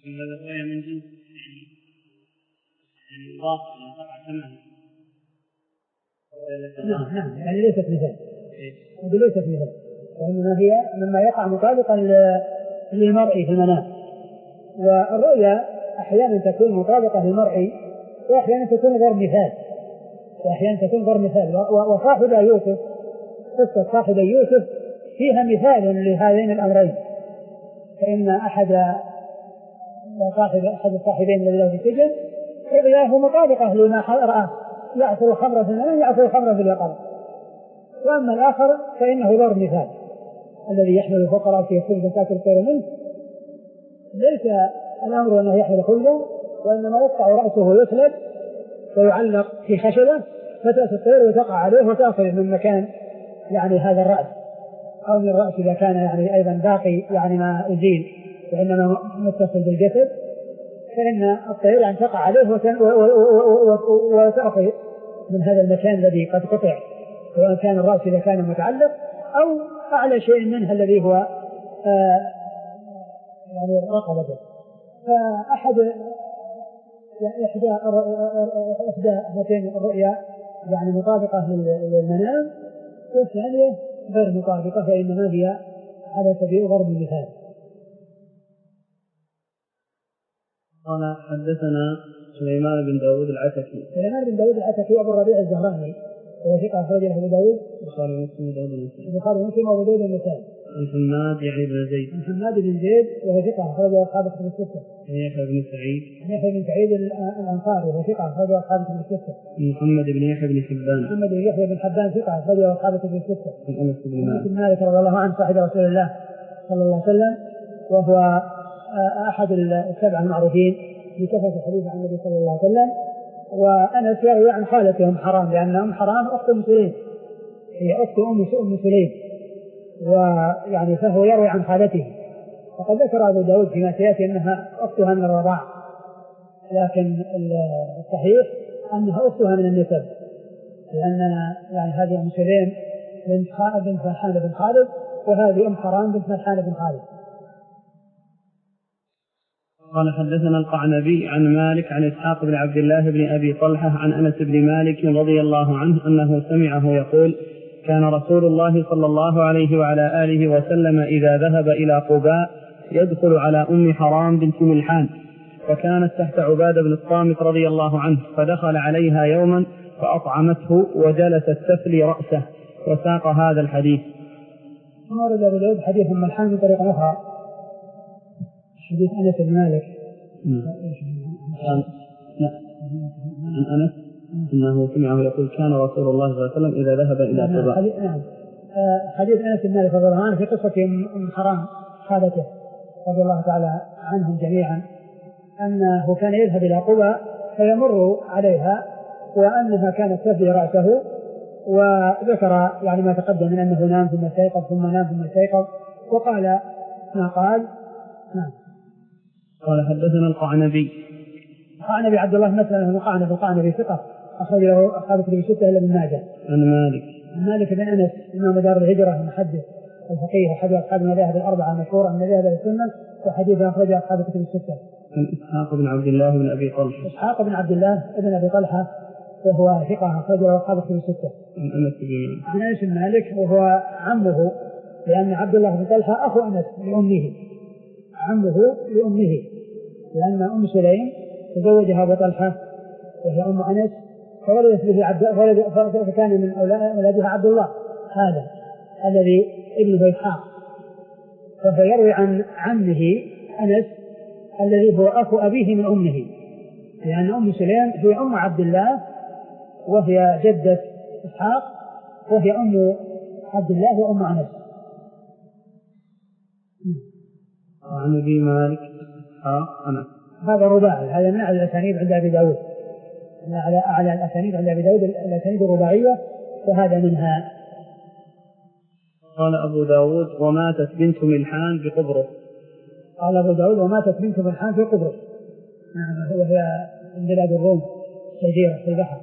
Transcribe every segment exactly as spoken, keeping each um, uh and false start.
هذا الرؤيا من جنس يعني مضاف ينقطع ثمنه. نعم نعم يعني ليست مثال هذه ليست مثال وإنما هي مما يقع مطابقا للمرء في المنام. والرؤيا أحيانا تكون مطابقة للمرء وأحيانا تكون غير مثال وأحيانا تكون غير مثال. وصاحب يوسف قصة صاحب يوسف فيها مثال لهذين الأمرين. فإن أحد صاحب أحد الصاحبين الذي له في السجن رؤياه مطابقة لما رأى يعصر الخمر في المنام يعصر الخمر في اليقظة. وأما الآخر فإنه غير مثال الذي يحمل فوق رأسه خبزا تأكل الطير منه ليس الأمر أنه يحمل خبزا وإنما يقطع رأسه ويسلب ويعلق في خشبة فتأتي الطير وتقع عليه وتأخذ من مكان يعني هذا الرأس أو من الرأس إذا كان يعني أيضا باقي يعني ما أزيل وإنما متصل بالجسد فإن الطير يعني تقع عليه وتأخذ من هذا المكان الذي قد قطع سواء كان الرأس إذا كان متعلق أو أعلى شيء منها الذي هو آه يعني رقبته. فأحد إحدى إحدى هاتين الرؤيا يعني مطابقة للمنام والثانية غير مطابقة فإنما هي على سبيل ضرب المثال. قال حدثنا سليمان بن داود العتكي. سليمان بن داود العتكي أبو الربيع الزهراني وهو ثقة أخرجه أبو داود البخاري ومسلم وداود النسائي. البخاري ومسلم وأبو داود النسائي. عن حماد يعني بن زيد. عن حماد بن زيد وهو ثقة أخرجه أصحاب الكتب الستة. عن يحيى بن سعيد. عن يحيى بن سعيد الأنصاري وهو ثقة أخرجه أصحاب الكتب الستة. عن محمد بن يحيى بن حبان. محمد بن يحيى بن حبان ثقة أخرجه أصحاب الكتب الستة. عن أنس بن مالك. مالك رضي الله عنه صاحب رسول الله صلى الله عليه وسلم وهو أحد السبع المعروفين بكثرة الحديث عن النبي صلى الله عليه وسلم. وأنس يروي عن خالته أم حرام لأن أم حرام أخت أم سليم هي أخت أم سليم ويعني فهو يروي عن خالته. وقد ذكر أبو داود فيما سيأتي أنها أختها من الرضاع لكن الصحيح أنها أختها من النسب لأن يعني هذه أم سليم بنت خالد بنت ملحان بن خالد وهذه أم حرام بنت ملحان بن خالد. قال حدثنا القعنبي عن مالك عن إسحاق بن عبد الله بن أبي طلحة عن أنس بن مالك رضي الله عنه أنه سمعه يقول كان رسول الله صلى الله عليه وعلى آله وسلم إذا ذهب إلى قباء يدخل على أم حرام بنت ملحان وكانت تحت عبادة بن الصامت رضي الله عنه فدخل عليها يوما فأطعمته وجلست تفلي رأسه وساق هذا الحديث. ثم ورد أبو داود حديث أم ملحان من طريقة أخرى حديث أنس بن مالك عن أنس أنه سمعه يقول كان رسول الله صلى الله عليه وسلم إذا ذهب إلى قباء. نعم حديث أنس بن مالك رضي الله عنه في قصة أم حرام خالته رضي الله تعالى عنهم جميعا أنه كان يذهب إلى قباء فيمر عليها وأنها كانت تفلي رأسه وذكر يعني ما تقدم من أنه نام ثم استيقظ ثم نام ثم استيقظ وقال ما قال. نعم. قال حدثنا القعنبي. القعنبي عبد الله مثلا القعنبي القعنبي ثقة أخرج له أصحاب الكتب الستة إلا ابن ماجه. عن مالك. عن مالك بن أنس إمام دار الهجرة المحدث الفقيه أحد أصحاب المذاهب الأربعة المشهورة من مذاهب السنة وحديث أخرج أصحاب الكتب الستة. عن إسحاق بن عبد الله بن أبي طلحة. إسحاق بن عبد الله بن أبي طلحة وهو ثقة أخرج له أصحاب الكتب الستة. عن أنس بن مالك. عن أنس بن مالك وهو عمه لأن عبد الله بن طلحة أخو أنس لأمه عمه لأمه لأن أم سليم تزوجها أبو طلحة وهي أم أنس فولدت به عبد ولد فكان من أولادها عبد الله هذا الذي ابنه إسحاق فيروي عن عمه أنس الذي هو أخو أبيه من أمه لأن أم سليم هي أم عبد الله وهي جدة إسحاق وهي أم عبد الله وأم أنس. وعن أبي مالك إسحاق أنس. هذا رباعي هذا من أعلى الأسانيد عند أبي داود على أعلى الأسانيد عند أبي داود الأسانيد الرباعية وهذا منها. قال أبو داود وماتت بنت ملحان بقبرص. قال أبو داود وماتت بنت ملحان في قبرص نعم وهي من بلاد الروم جزيرة في البحر.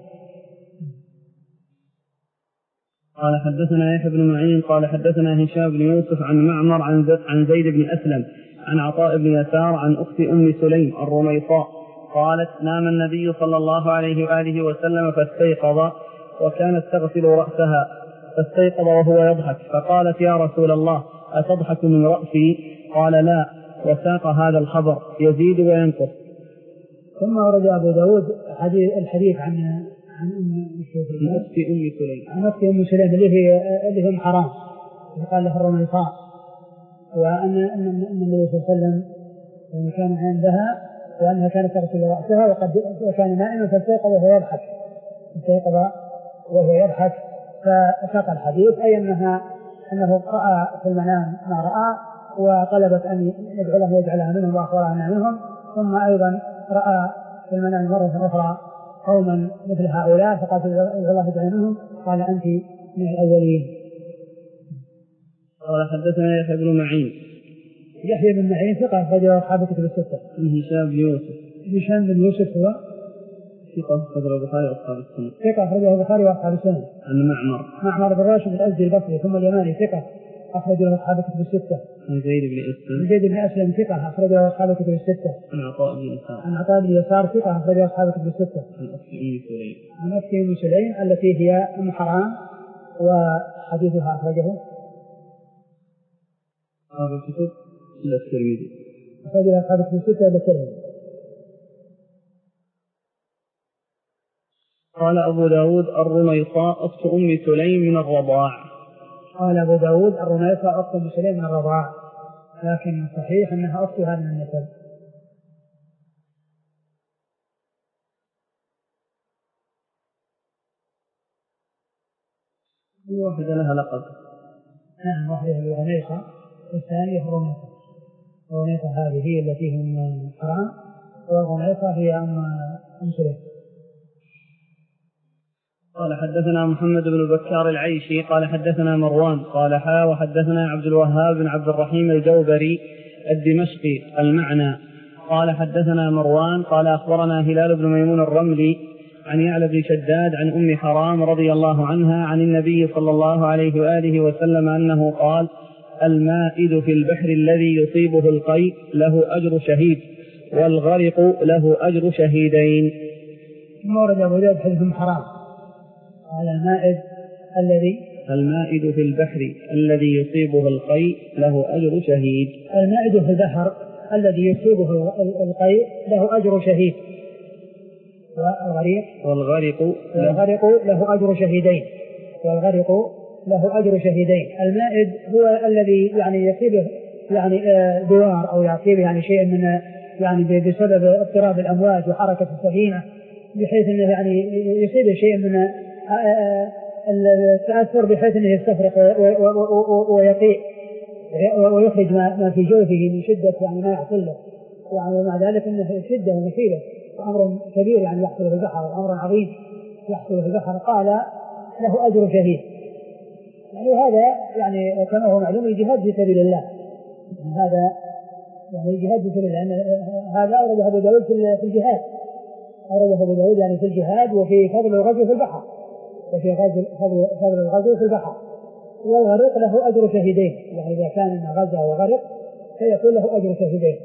قال حدثنا يحيى بن معين قال حدثنا هشام بن يوسف عن معمر عن زيد بن أسلم عن عطاء بن يسار عن أخت أم سليم الرميصاء قالت نام النبي صلى الله عليه وآله وسلم فاستيقظ وكانت تغسل رأسها فاستيقظ وهو يضحك فقالت يا رسول الله أتضحك من رأسي؟ قال لا، وساق هذا الخبر يزيد وينقص. ثم ورد أبو داود الحديث عن عن أخت أم سليم عن أخت أم سليم اللي هي اللي هم حرام قال له الرميصاء، وأن أن النبي صلى الله عليه وسلم كان عندها وأنها كانت تغسل رأسها وقد وكان نائما فاستيقظ وهو يضحك استيقظ وهو يضحك فساق الحديث أي أنها أنه رأى في المنام ما رأى وطلبت أن يدعو له يجعلها منهم وأخبرها منهم، ثم أيضا رأى في المنام مرة أخرى قوما مثل هؤلاء فقال الله يجعل منهم قال أنت من الأولين. قال حدثنا يحيى بن معين يحيى بن معين ثقة أخرجه أصحاب كتب الستة. هشام بن يوسف هشام بن يوسف هو ثقة أخرجه البخاري وأصحاب السنة. ثقة أخرجه البخاري وأصحاب السنة. عن معمر معمر بن راشد الأزدي البصري ثم اليماني ثقة أخرجه أصحاب كتب الستة. عن زيد بن أسلم عن زيد بن أسلم ثقة أخرجه أصحاب كتب الستة. عن عطاء بن يسار عن عطاء بن يسار ثقة أخرجه أصحاب كتب الستة. عن أخت أم سليم عن أخت أم سليم التي هي أم حرام وحديثها أخرجه أصحاب الكتب إلا الترمذي أخرجه أصحاب كتب الستة إلا الترمذي. قال أبو داود الرميصاء أخت أم سليم من الرضاع. قال أبو داود الرميصاء أخت أم سليم من الرضاع، لكن صحيح أنها أختها من النسب. واحدة لها لقب. نعم واحدة هي الرميصة والثانية الرميصة. الرميصة هذه هي التي هم حرام والرميصة هي أم سليم. قال حدثنا محمد بن بكار العيشي قال حدثنا مروان قال حا وحدثنا عبد الوهاب بن عبد الرحيم الجوبري الدمشقي المعنى قال حدثنا مروان قال أخبرنا هلال بن ميمون الرملي عن يعلى بن شداد عن أم حرام رضي الله عنها عن النبي صلى الله عليه وآله وسلم أنه قال المائد في البحر الذي يصيبه القيء له أجر شهيد والغرق له أجر شهيدين. ثم ورد أبو داود حديث أم حرام على المائد الذي المائد في البحر الذي يصيبه القيء له أجر شهيد. المائد في البحر الذي يصيبه القيء له أجر شهيد والغريق والغرق والغرق له أجر شهيدين والغرق له أجر شهيدين. المائد هو الذي يعني يصيبه يعني دوار أو يصيبه يعني شيء من يعني بسبب اضطراب الأمواج وحركة السفينة بحيث أنه يعني يصيبه شيء من التأثر بحيث أنه يستفرق ويقيء ويخرج ما في جوفه من شدة يعني ما يحصل له، يعني مع ذلك أنه شدة ومثيلة وأمر كبير يعني يحصل في البحر وأمر عظيم يحصل في البحر قال له أجر شهيد. يعني هذا يعني كما هو معلوم الجهاد في سبيل الله، هذا يعني الجهاد في سبيل الله هذا أورده أبو داود في الجهاد أورده أبو داود يعني في الجهاد وفي فضل الغزو في البحر وفي فضل فضل الغزو في البحر. والغرق له أجر شهيدين، يعني إذا كان غزا وغرق فيكون له أجر شهيدين.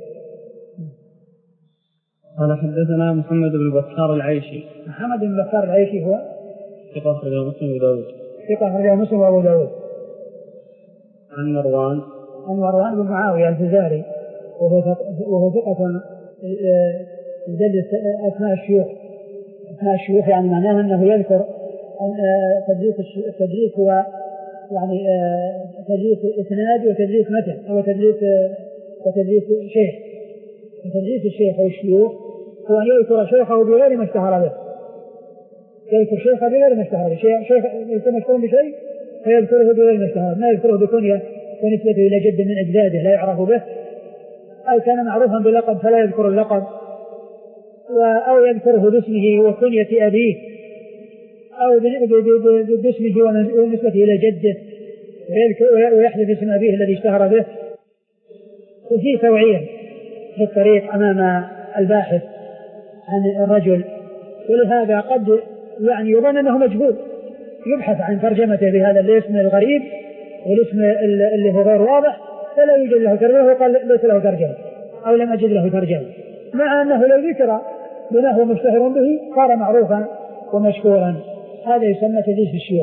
قال حدثنا محمد بن بكار العيشي. محمد بن بكار العيشي هو ثقة أخرجه مسلم وأبو داود. ثقة أخرجه مسلم وأبو داود. عن مروان عن مروان بن معاوية الفزاري وهو وهو ثقة يدلس أسماء الشيوخ أسماء الشيوخ يعني معناه أنه يذكر تدريس التدريس هو يعني تدريس إسناد وتدريس متن أو تدريس وتدريس شيخ. تدريس الشيخ أو الشيوخ هو أن يذكر شيخه بغير ما اشتهر به يذكر شيخه بغير ما اشتهر به شيخ يكون مشهور بشيء فيذكره بغير ما اشتهر ما يذكره بكنية ونسبته إلى جد من أجداده لا يعرف به أو كان معروفا بلقب فلا يذكر اللقب أو يذكره باسمه وكنية أبيه أو باسمه ونسبته إلى جده ويحذف اسم أبيه الذي اشتهر به. وفي توعية في الطريق أمام الباحث عن الرجل، ولهذا قد يعني يظن أنه مجهول يبحث عن ترجمته بهذا الاسم الغريب والاسم اللي هو غير واضح فلا يوجد له ترجمة، وقال ليس له ترجمة أو لم أجد له ترجمة، مع أنه لو ذكر بما هو مشتهر به صار معروفا ومشهورا. هذا يسمى تدليس الشيوخ.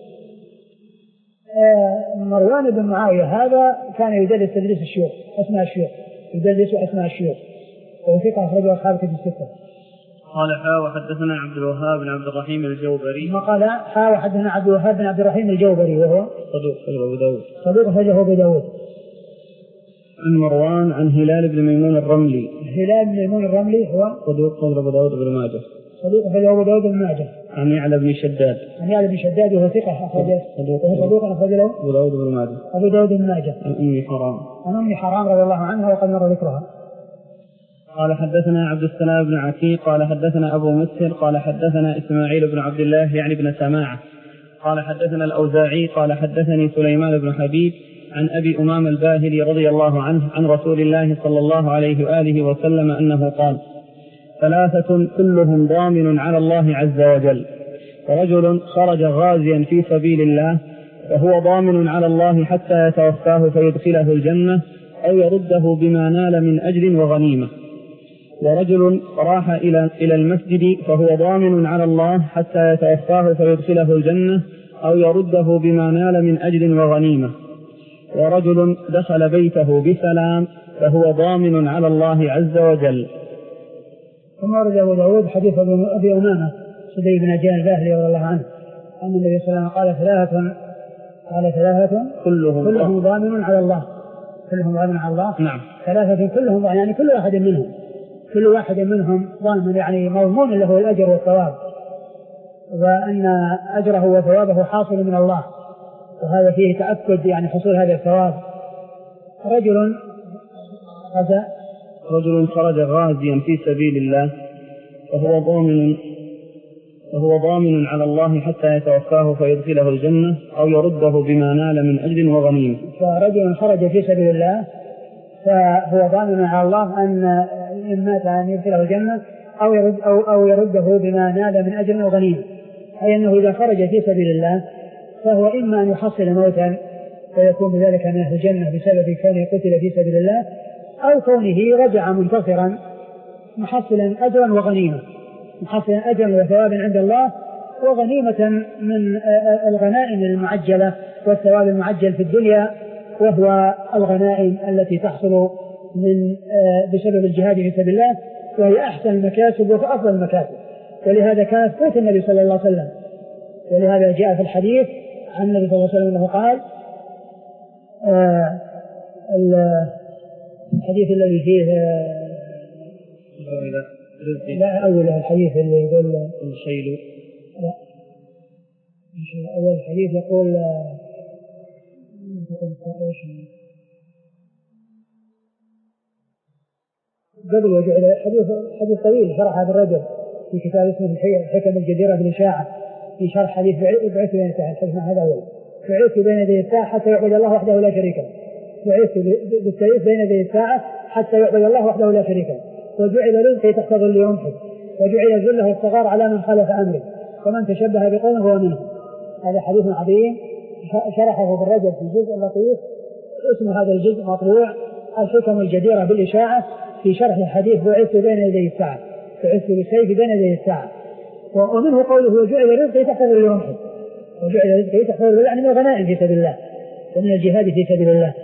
آه مروان بن معاوية هذا كان يدلس تدليس الشيوخ، أسماء الشيوخ، يدلس أسماء الشيوخ، وثقة أخرجه أصحاب كتب الستة. قال حا وحدثنا عبد الوهاب بن عبد الرحيم الجوبري. ما قال حا وحدثنا عبد الوهاب بن عبد الرحيم الجوبري وهو صدوق أخرجه أبو داود. صدوق أخرجه أبو داود. عن مروان عن هلال بن ميمون الرملي. هلال بن ميمون الرملي هو صدوق أخرجه أبو داود بن ماجه. صدوق أخرجه أبو داود بن ماجه. عن يعلى بن شداد. عن يعلى بن شداد وهو ثقة أخرجه. وهو صدوق أخرجه أبو داود بن ماجه. أبو داود بن ماجه. عن أم حرام. عن أم حرام رضي الله عنها وقد مر ذكرها. قال حدثنا عبد السلام بن عتيق قال حدثنا أبو مسهر قال حدثنا إسماعيل بن عبد الله يعني بن سماعة قال حدثنا الأوزاعي قال حدثني سليمان بن حبيب عن أبي أمام الباهلي رضي الله عنه عن رسول الله صلى الله عليه وآله وسلم أنه قال: ثلاثة كلهم ضامن على الله عز وجل، ورجل خرج غازيا في سبيل الله فهو ضامن على الله حتى يتوفاه فيدخله الجنة أو يرده بما نال من أجر وغنيمة، ورجل راح إلى إلى المسجد فهو ضامن على الله حتى يتوفاه فيدخله الجنة أو يرده بما نال من أجر وغنيمة، ورجل دخل بيته بسلام فهو ضامن على الله عز وجل. ثم ورد أبو داود حديث أبي أمامة سدي بن عجلان الباهلي رضي الله عنه أن النبي صلى الله عليه وسلم قال ثلاثة قال ثلاثة كلهم, كلهم ضامن على الله كلهم ضامن على الله نعم. ثلاثة كلهم ضامن، يعني كل واحد منهم كل واحد منهم ضامن، يعني مضمون له الأجر والثواب، وأن أجره وثوابه حاصل من الله، وهذا فيه تأكد يعني حصول هذا الثواب. رجل غزا رجل خرج غازيا في سبيل الله فهو ضامن وهو ضامن على الله حتى يتوفاه فيدخله الجنة أو يرده بما نال من أجر وغنيمة. فرجل خرج في سبيل الله فهو ضامن على الله أن إن مات أن يدخله الجنة أو يرد أو أو يرده بما نال من أجر وغنيمة، أي أنه إذا خرج في سبيل الله فهو إما أن يحصل موتا ويكون بذلك من أهل الجنة بسبب كونه قتل في سبيل الله، أو كونه رجع منتصرا محصلا أجرا وغنيمة، محصلا أجرا وثوابا عند الله وغنيمة من الغنائم المعجلة والثواب المعجل في الدنيا، وهو الغنائم التي تحصل من بسبب الجهاد في سبيل الله، وهي أحسن المكاسب وأفضل المكاسب، ولهذا كانت قوت النبي صلى الله عليه وسلم، ولهذا جاء في الحديث عن النبي صلى الله عليه وسلم أنه قال آه الحديث الذي فيه لا أوله الحديث اللي يقول الخيل لا أول الحديث يقول قبل وجعل حديث حديث طويل شرح هذا الرجل في كتاب اسمه الحكم الجديرة بالإشاعة في شرح حديث بعث بين الساعة. الحديث هذا أول بعث بين يدي الساعة حتى يعبد الله وحده لا شريك له، بعث بالتعيث بين يدي الساعة حتى يعبد الله وحده لا شريك له، وجعل رزقي تحت ظل رمحه، وجعل ذله الصغار على من خالف أمره، ومن تشبه بقوم هو منه. هذا حديث عظيم شرحه ابن رجب في الجزء اللطيف اسم هذا الجزء مطبوع الحكم الجديرة بالإشاعة في شرح حديث بعث بين يدي الساعة، بعث بالسيف بين يدي الساعة. ومنه قوله وجعل رزقي تحت ظل رمحه، وجعل رزقي تحت ظل يعني من الغنائم في سبيل الله ومن الجهاد في سبيل الله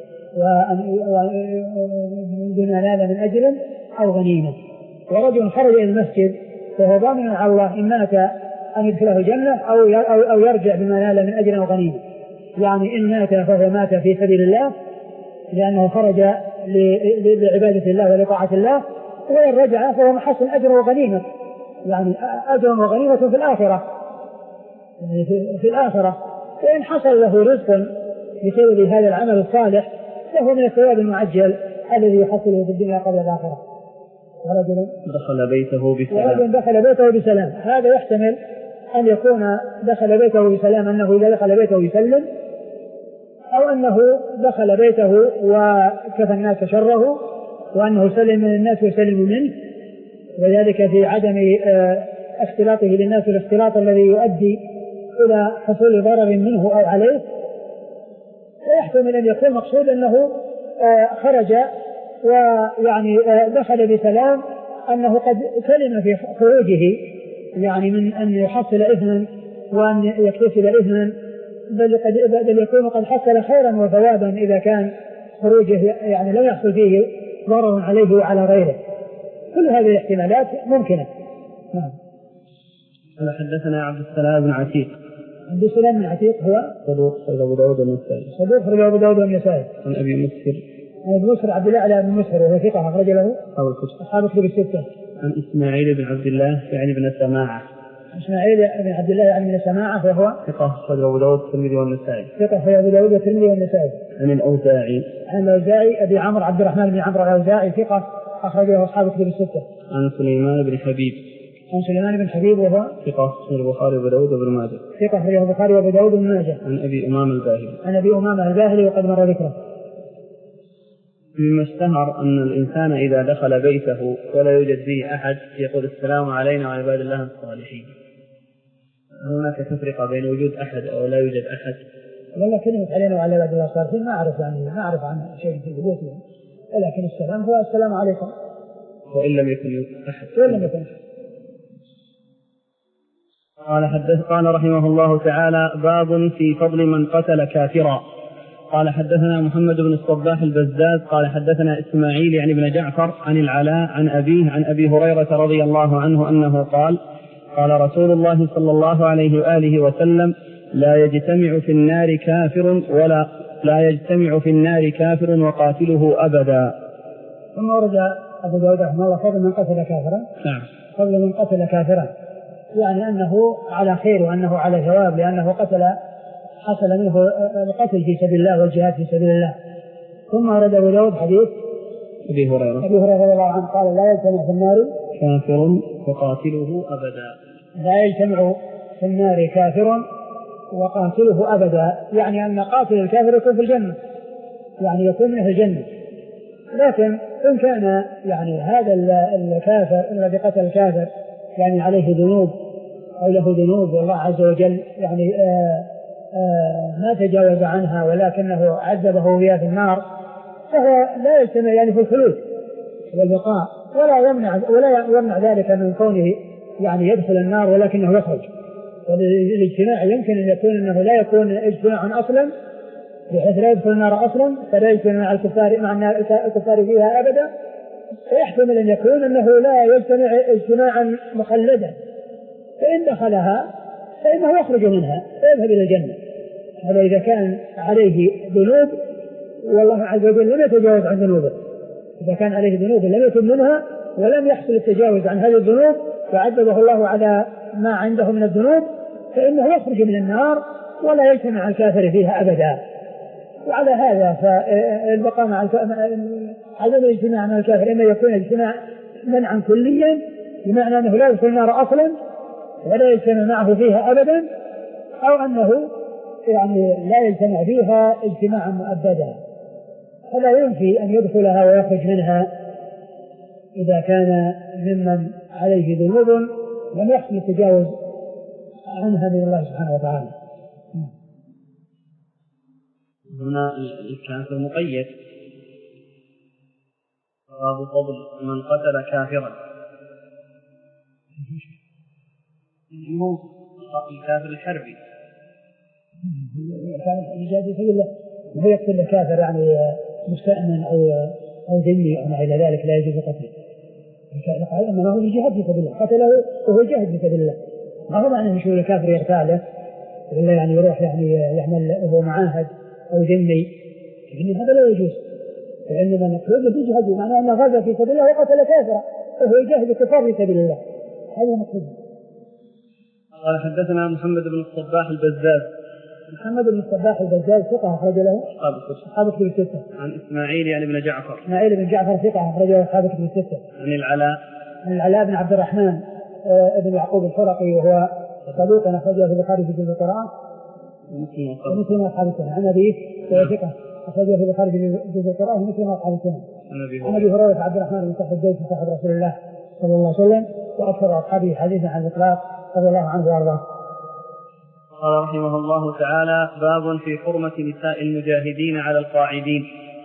ودون نال من أجل أو غنيمة. ورجل خرج إلى المسجد فهو ضامن على الله إن مات أن يدخله الجنة أو أو يرجع بما نال من أجر أو غنيمة، يعني إن مات فهو مات في سبيل الله لأنه خرج لعبادة الله ولطاعة الله، وإن رجع فهو محصل أجر وغنيمة، يعني أجر وغنيمة في الآخرة يعني في الآخرة. وإن حصل له رزق بسبب هذا العمل الصالح له من الثواب المعجل الذي يحصله في الدنيا قبل الآخرة. ورجل دخل بيته بسلام ورجل دخل بيته بسلام هذا يحتمل أن يكون دخل بيته بسلام أنه إذا دخل بيته يسلم، أو أنه دخل بيته وكفى الناس شره وأنه سلم من الناس وسلم منه، وذلك في عدم اختلاطه للناس الاختلاط الذي يؤدي إلى حصول ضرر منه أو عليه. ويحتمل أن يكون مقصود أنه خرج ويعني دخل بسلام أنه قد سلم في خروجه يعني من أن يحصل إثما وأن يكتسب إثما، بل, قد بل يكون قد حصل خيرا وثوابا إذا كان خروجه يعني لم يحصل فيه ضرر عليه وعلى غيره. كل هذه الاحتمالات ممكنة. نعم. حدثنا عبد السلام بن عتيق. عبد السلام بن عتيق هو صدوق خرج أبو داود والنسائي. صدوق خرج أبو داود والنسائي. عن أبي مسهر. عن أبي مسهر عبد الله بن مسهر وهو ثقة أخرج له أصحاب الكتب. أصحاب الكتب الستة. عن إسماعيل بن عبد الله يعني بن سماعة. إسماعيل بن عبد الله يعني بن سماعة وهو ثقة خرج أبو داود والترمذي والنسائي. ثقة خرج أبو داود والترمذي والنسائي. عن الأوزاعي. عن الأوزاعي أبي عمرو عبد الرحمن بن عمرو الأوزاعي ثقة أخرج له أصحاب الكتب الستة. عن سليمان بن حبيب. عن سليمان بن حبيب وهو ثقة خرج البخاري وأبو داود وابن ماجه. ثقة خرج البخاري وأبو داود وابن ماجه. عن أبي أمامة الباهلي. عن أبي أمامة الباهلي وقد مر ذكره. مما اشتهر أن الإنسان إذا دخل بيته ولا يوجد فيه أحد يقول السلام علينا وعلى عباد الله الصالحين. هناك تفرقة بين وجود أحد أو لا يوجد أحد؟ والله كلمة علينا وعلى عباد الله الصالحين ما أعرف يعني ما أعرف عن شيء في ثبوتهم، ولكن السلام هو السلام عليكم وإن لم يكن أحد. وإن لم يكن أحد. قال حدث قال رحمه الله تعالى: باب في فضل من قتل كافرا. قال حدثنا محمد بن الصباح البزاز قال حدثنا إسماعيل يعني بن جعفر عن العلاء عن أبيه عن أبي هريرة رضي الله عنه أنه قال: قال رسول الله صلى الله عليه وآله وسلم: لا يجتمع في النار كافر ولا لا يجتمع في النار كافر وقاتله أبدا. ثم ورد أبو داود رحمه الله فضل من قتل كافرا. نعم. فضل من قتل كافرا يعني أنه على خير وأنه على ثواب، لأنه قتل حصل منه القتل في سبيل الله والجهاد في سبيل الله. ثم ورد أبو داود حديث أبي هريرة أبي هريرة رضي الله عنه قال: لا يجتمع في النار كافر وقاتله أبدا. لا يجتمع في النار كافر وقاتله أبدا، يعني أن قاتل الكافر يكون في الجنة، يعني يكون منه الجنة. لكن إن كان يعني هذا الكافر الذي قتل الكافر يعني عليه ذنوب أو له ذنوب والله عز وجل يعني آآ آآ ما تجاوز عنها ولكنه عذبه بها في النار، فهو لا يجتمع يعني في الخلود والبقاء، ولا يمنع ولا يمنع ذلك من كونه يعني يدخل النار ولكنه يخرج. والاجتماع يمكن أن يكون أنه لا يكون اجتماعا أصلا بحيث لا يدخل النار أصلا فلا يجتمع مع الكفار مع الكفار فيها أبدا، ويحتمل أن يكون أنه لا يجتمع اجتماعا مخلدا، فإن دخلها فإنه يخرج منها فيذهب إلى الجنة. هذا إذا كان عليه ذنوب والله عز وجل لم يتجاوز عن ذنوبه، إذا كان عليه ذنوب لم يكن منها ولم يحصل التجاوز عن هذه الذنوب فعذبه الله على ما عنده من الذنوب فإنه يخرج من النار ولا يجتمع الكافر فيها أبدا. وعلى هذا فالبقاء مع عدم الاجتماع مع الكافر إما يكون اجتماع منعا كليا بمعنى أنه لا يدخل النار أصلا ولا يجتمع معه فيها أبدا، أو أنه يعني لا يجتمع فيها اجتماعا مؤبدا، فلا ينفي أن يدخلها ويخرج منها إذا كان ممن عليه ذنوب لم يحصل التجاوز عنها من الله سبحانه وتعالى. هنا الكافر مقيد، باب فضل من قتل كافرا. مو الكافر الحربي كان يجاهد في سبيل الله وهو يقتل الكافر يعني مستأمن أو أو ذمي أو ما إلى ذلك لا يجوز قتله. قال إنما هو الجهاد في سبيل الله، قتله وهو جاهد في سبيل الله، ما هو معنى مشهور الكافر يغتاله ولا يعني يروح يعني يعمل وهو معاهد أو ذمي، لأن هذا لا يجوز. وإنما نقول في جهاد معناه أنه غزا في سبيل الله وقتل كافرا وهو يجاهد الكفار في سبيل الله، هذا مقصود. قال حدثنا محمد بن الصباح البزاز. محمد بن الصباح البزاز ثقة أخرج له أصحاب الكتب الستة. عن إسماعيل يعني بن جعفر. إسماعيل بن جعفر ثقة أخرج له أصحاب الكتب الستة. عن العلاء. عن العلاء بن عبد الرحمن ابن يعقوب الفرقي وهو صدوق أخرجه في البخاري في جزء القرآن ومثل ما أصحاب السنة. عن أبيه وهو ثقة أخرجه في البخاري في جزء القرآن ومثل ما أصحاب السنة. عن أبي هريرة عبد الرحمن بن صخر الدوسي صاحب رسول الله صلى الله عليه وسلم وأكثر أصحابه حديثا عن الإطلاق رضي الله عنه وأرضاه. قال رحمه الله تعالى: باب في حرمة نساء المجاهدين على القاعدين.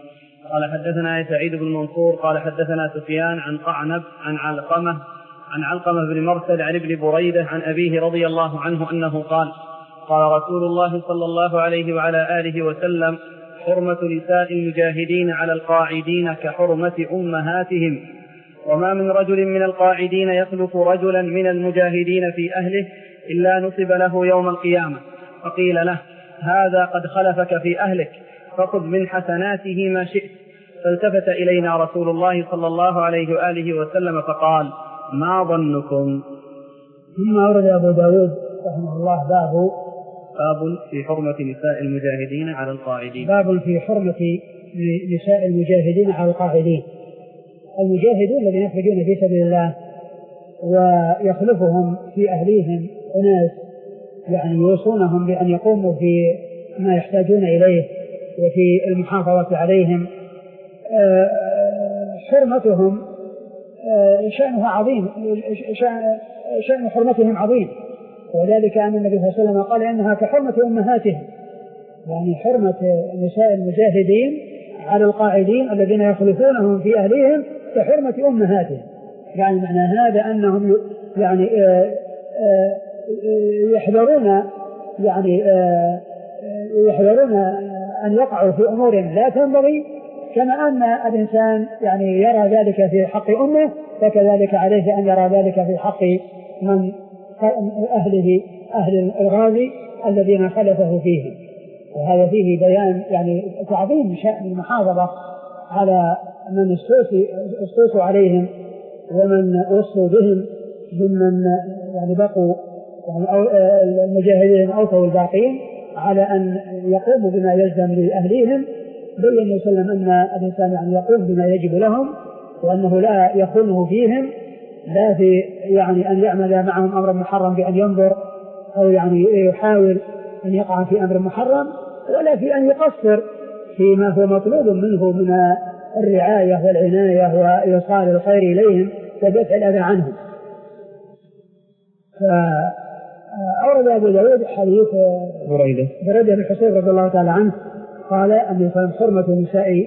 قال حدثنا سعيد بن منصور قال حدثنا سفيان عن قعنب عن علقمة عن علقمة بن مرثد عن ابن بريدة عن أبيه رضي الله عنه أنه قال قال رسول الله صلى الله عليه وعلى آله وسلم حرمة نساء المجاهدين على القاعدين كحرمة أمهاتهم، وما من رجل من القاعدين يخلف رجلا من المجاهدين في أهله إلا نصب له يوم القيامة. فقيل له هذا قد خلفك في أهلك فخذ من حسناته ما شئت. فالتفت إلينا رسول الله صلى الله عليه وآله وسلم فقال ما ظنكم؟ ثم أورد أبو داود رحمه الله باب باب في حرمة نساء المجاهدين على القاعدين. باب في حرمة نساء المجاهدين على القاعدين. المجاهدون الذين يخرجون في سبيل الله ويخلفهم في أهليهم أناس يعني يوصونهم بأن يقوموا في ما يحتاجون إليه وفي المحافظة عليهم، حرمتهم شأنها عظيم، شأن حرمتهم عظيم، وذلك أن النبي صلى الله عليه وسلم قال إنها كحرمة أمهاتهم، يعني حرمة نساء المجاهدين على القاعدين الذين يخلفونهم في أهليهم كحرمة أمهاتهم. يعني معنى هذا أنهم يعني يحذرون يعني يحذرون أن يقعوا في أمور لا تنبغي، كما أن الإنسان يعني يرى ذلك في حق أمه فكذلك عليه أن يرى ذلك في حق من أهله أهل الغازي الذين خلفه فيهم. وهذا فيه بيان يعني تعظيم شأن المحافظة على من استوصوا عليهم ومن وصوا بهم ممن يعني بقوا يعني المجاهدين أوصوا الباقين على أن يقوموا بما يلزم لأهليهم. بين النبي صلى الله عليه وسلم أن الإنسان يعني يقوم بما يجب لهم وأنه لا يخونه فيهم، لا في يعني أن يعمل معهم أمر محرم بأن ينظر أو يعني يحاول أن يقع في أمر محرم، ولا في أن يقصر فيما هو مطلوب منه من الرعاية والعناية وإيصال الخير إليهم ودفع الأذى عنهم. فأورد أبو داود حديث بريدة بريدة بن حصير رضي الله تعالى عنه قال أن يكون حرمة نساء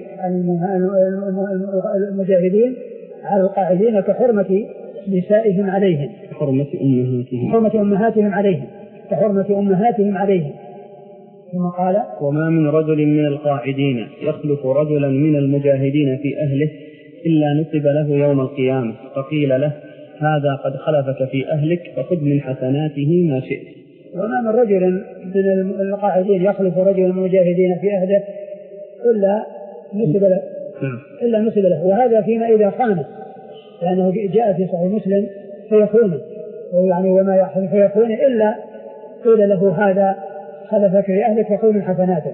المجاهدين على القاعدين كحرمة نسائهم عليهم، حرمة أمهاتهم حرمة أمهاتهم عليهم كحرمة أمهاتهم عليهم. ثم قال وما من رجل من القاعدين يخلف رجلا من المجاهدين في أهله إلا نصب له يوم القيامة. فقيل له هذا قد خلفك في أهلك فخذ من حسناته ما شئت. وما من رجل من القاعدين يخلف رجل من المجاهدين في أهله إلا نصب له إلا نصب له وهذا فيما إذا خانه، لأنه جاء في صحيح مسلم فيخونه يعني وما يحصل فيخونه إلا قيل له هذا خلفك في أهلك فخذ من حسناته.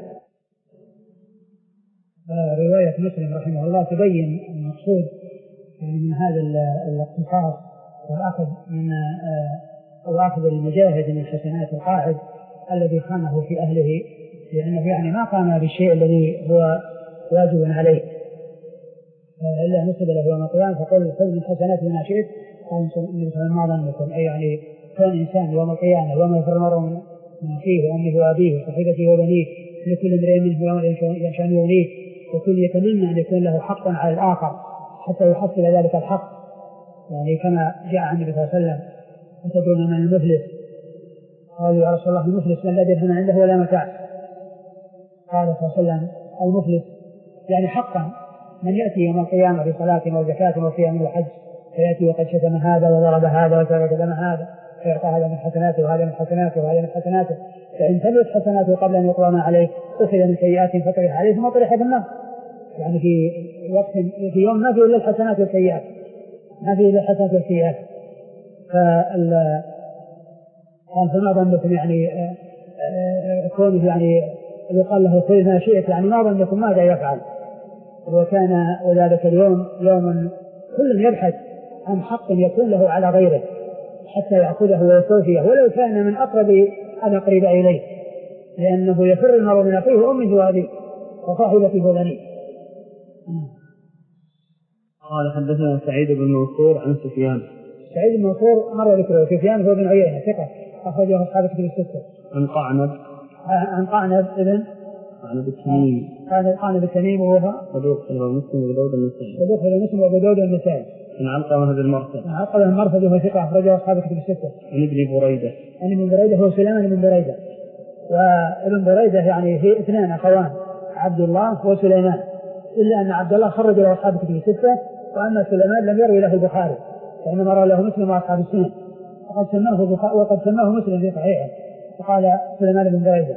رواية مسلم رحمه الله تبين المقصود يعني من هذا الاقتصاص والأخذ من وأخذ المجاهد من حسنات القاعد الذي خانه في أهله، لأنه يعني ما قام بالشيء الذي هو واجب عليه إلا نسب له يوم القيامة فقل خذ من حسناته ما شئت. قال النبي صلى الله عليه وسلم أي يعني كان إنسان يوم القيامة يوم يفر المرء من أخيه وأمه وأبيه وصاحبته وبنيه لكل امرئ منهم يوم يشأن يغنيه وكل يتمنى أن يكون له حق على الآخر حتى يحصل ذلك الحق. يعني كما جاء عن النبي صلى الله عليه وسلم أتدرون من المفلس؟ قالوا يا رسول الله المفلس من لا درهم عنده ولا متاع. قال صلى الله عليه وسلم المفلس يعني حقا من يأتي يوم القيامة بصلاة وزكاة وصيام وحج فيأتي وقد شتم هذا وضرب هذا وسرق دم هذا فيعطى هذا من حسناته وهذا من حسناته وهذا من حسناته، فإن تمت حسناته قبل أن يقضى ما عليه أخذ من سيئات فطرح عليه ثم طرح في النار. يعني في وقت في يوم ما فيه إلا الحسنات والسيئات، ما فيه إلا الحسنات والسيئات. فال قال فما ظنكم يعني كونه يعني يقال له خذ ما شئت يعني ما ظنكم ماذا يفعل؟ وكان وذلك اليوم يوم كل يبحث عن حق يكون له على غيره حتى يأخذه ويستوفيه ولو كان من أقرب الأقرب إليه، لأنه يفر المرء من أخيه وأمه وأبيه وصاحبته وبنيه. قال حدثنا سعيد بن منصور عن سفيان. سعيد بن منصور مر ذكره. سفيان هو بن عيينة ثقة أخرجه أصحاب كتب الستة. عن قعنب عن قعنب ابن قعنب التميم. قعنب التميم وهو صدوق له مسلم وأبو داود النسائي. صدوق له مسلم وأبو داود النسائي. عن علقمة بن المرثد. عن علقمة بن المرثد وهو ثقة أخرجه أصحاب الكتب الستة. عن ابن بريدة. عن ابن بريدة هو سليمان بن بريدة. وابن بريدة يعني هي اثنان أخوان عبد الله وسليمان، إلا أن عبد الله خرج له أصحاب الكتب الستة، وأما سليمان لم يروي له البخاري، فإنما روى له مسلم وأصحاب السنن، وقد سماه البخاري وقد سماه مسلم في صحيحه وقال سليمان بن بريدة.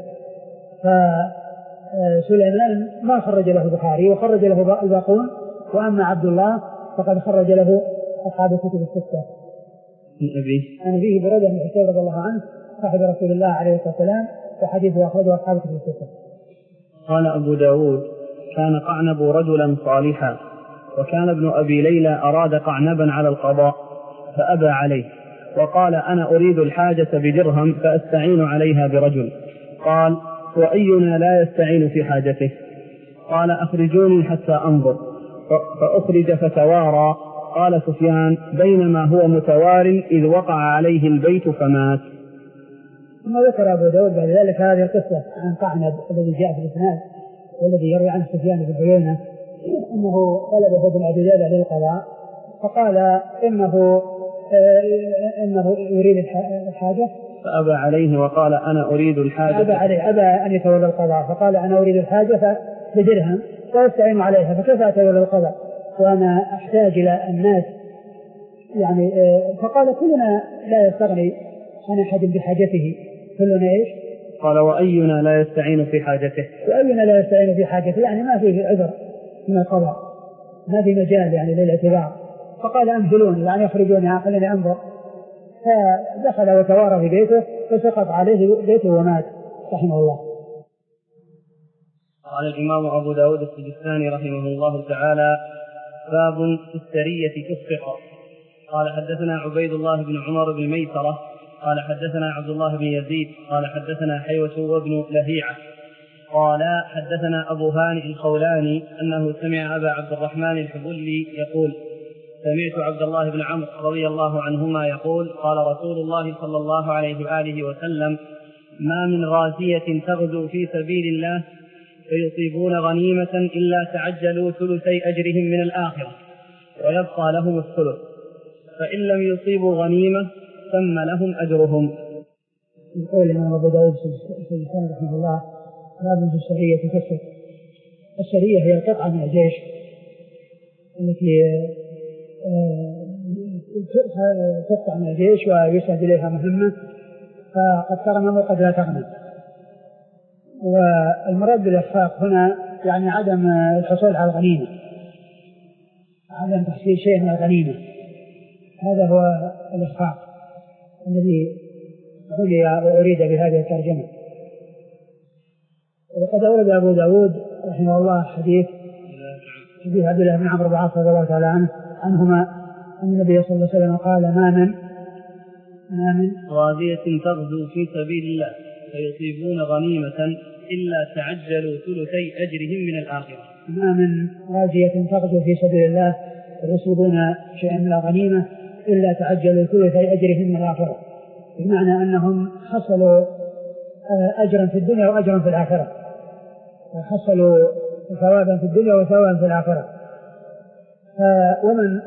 فسليمان ما خرج له البخاري وخرج له الباقون، وأما عبد الله فقد خرج له أصحاب الكتب الستة. عن أبيه عن أبيه بريدة بن حسين رضي الله عنه صاحب رسول الله عليه الصلاة والسلام، وحديثه أخرجه أصحاب الكتب الستة. قال أبو داود: كان قعنب رجلا صالحا، وكان ابن أبي ليلى أراد قعنبا على القضاء فأبى عليه، وقال: أنا أريد الحاجة بدرهم فأستعين عليها برجل. قال: وأينا لا يستعين في حاجته؟ قال: أخرجوني حتى أنظر. فأخرج فتوارى. قال سفيان: بينما هو متوار إذ وقع عليه البيت فمات. ثم ذكر أبو داود بعد ذلك هذه القصة عن قعنب الذي جاء في الإسناد والذي يروي عنه سفيان بن عيينة أنه طلبه ابن أبي ليلى للقضاء، فقال إنه إنه يريد الحاجة فأبى عليه وقال: أنا أريد الحاجة. أبى عليه أبى أن يتولى القضاء، فقال: أنا أريد الحاجة بدرهم وأستعين عليها، فكيف أتولى القضاء وأنا أحتاج إلى الناس؟ يعني فقال: كلنا لا يستغني عن أحد بحاجته، كلنا إيش؟ قال: وأينا لا يستعين في حاجته؟ وأينا لا يستعين في حاجته، يعني ما فيه عذر من القضاء، ما في مجال يعني للاعتذار. فقال: أمثلوني، يعني يخرجوني خليني أنظر. فدخل وتوارى في بيته فسقط عليه بيته ومات رحمه الله. قال الإمام أبو داود السجستاني رحمه الله تعالى: باب في السرية تسقط. قال: حدثنا عبيد الله بن عمر بن ميسرة قال حدثنا عبد الله بن يزيد قال حدثنا حيوة وابن لهيعة قال حدثنا أبو هانئ الخولاني أنه سمع أبا عبد الرحمن الحبلي يقول: سمعت عبد الله بن عمرو رضي الله عنهما يقول: قال رسول الله صلى الله عليه وآله وسلم: ما من غازية تغزو في سبيل الله فيصيبون غنيمة إلا تعجلوا ثلثي أجرهم من الآخرة ويبقى لهم الثلث، فإن لم يصيبوا غنيمة ثم لهم أجرهم. يقول الإمام أبو داود السجستاني رحمه الله: باب في السرية تسقط. السرية هي القطعة من الجيش التي تقطع من الجيش ويسند إليها مهمة، فقد تغنم وقد لا تغنم. والمراد بالإخفاق هنا يعني عدم الحصول على الغنيمة، عدم تحصيل شيء من الغنيمة، هذا هو الإخفاق الذي بني وأريد بهذه الترجمة. وقد أورد أبو داود رحمه الله حديث حديث عبد الله بن عمرو بن العاص رضي الله تعالى عنه عنهما أن النبي صلى الله عليه وسلم قال: ما من ما من غازية تغزو في سبيل الله فيصيبون غنيمة إلا تعجلوا ثلثي أجرهم من الآخرة. ما من غازية تغزو في سبيل الله فيصيبون شيئا من الغنيمة إلا تعجلوا ثلثي أجرهم من الآخرة، بمعنى أنهم حصلوا أجرا في الدنيا وأجرا في الآخرة، وحصلوا ثوابا في الدنيا وثوابا في الآخرة. ومن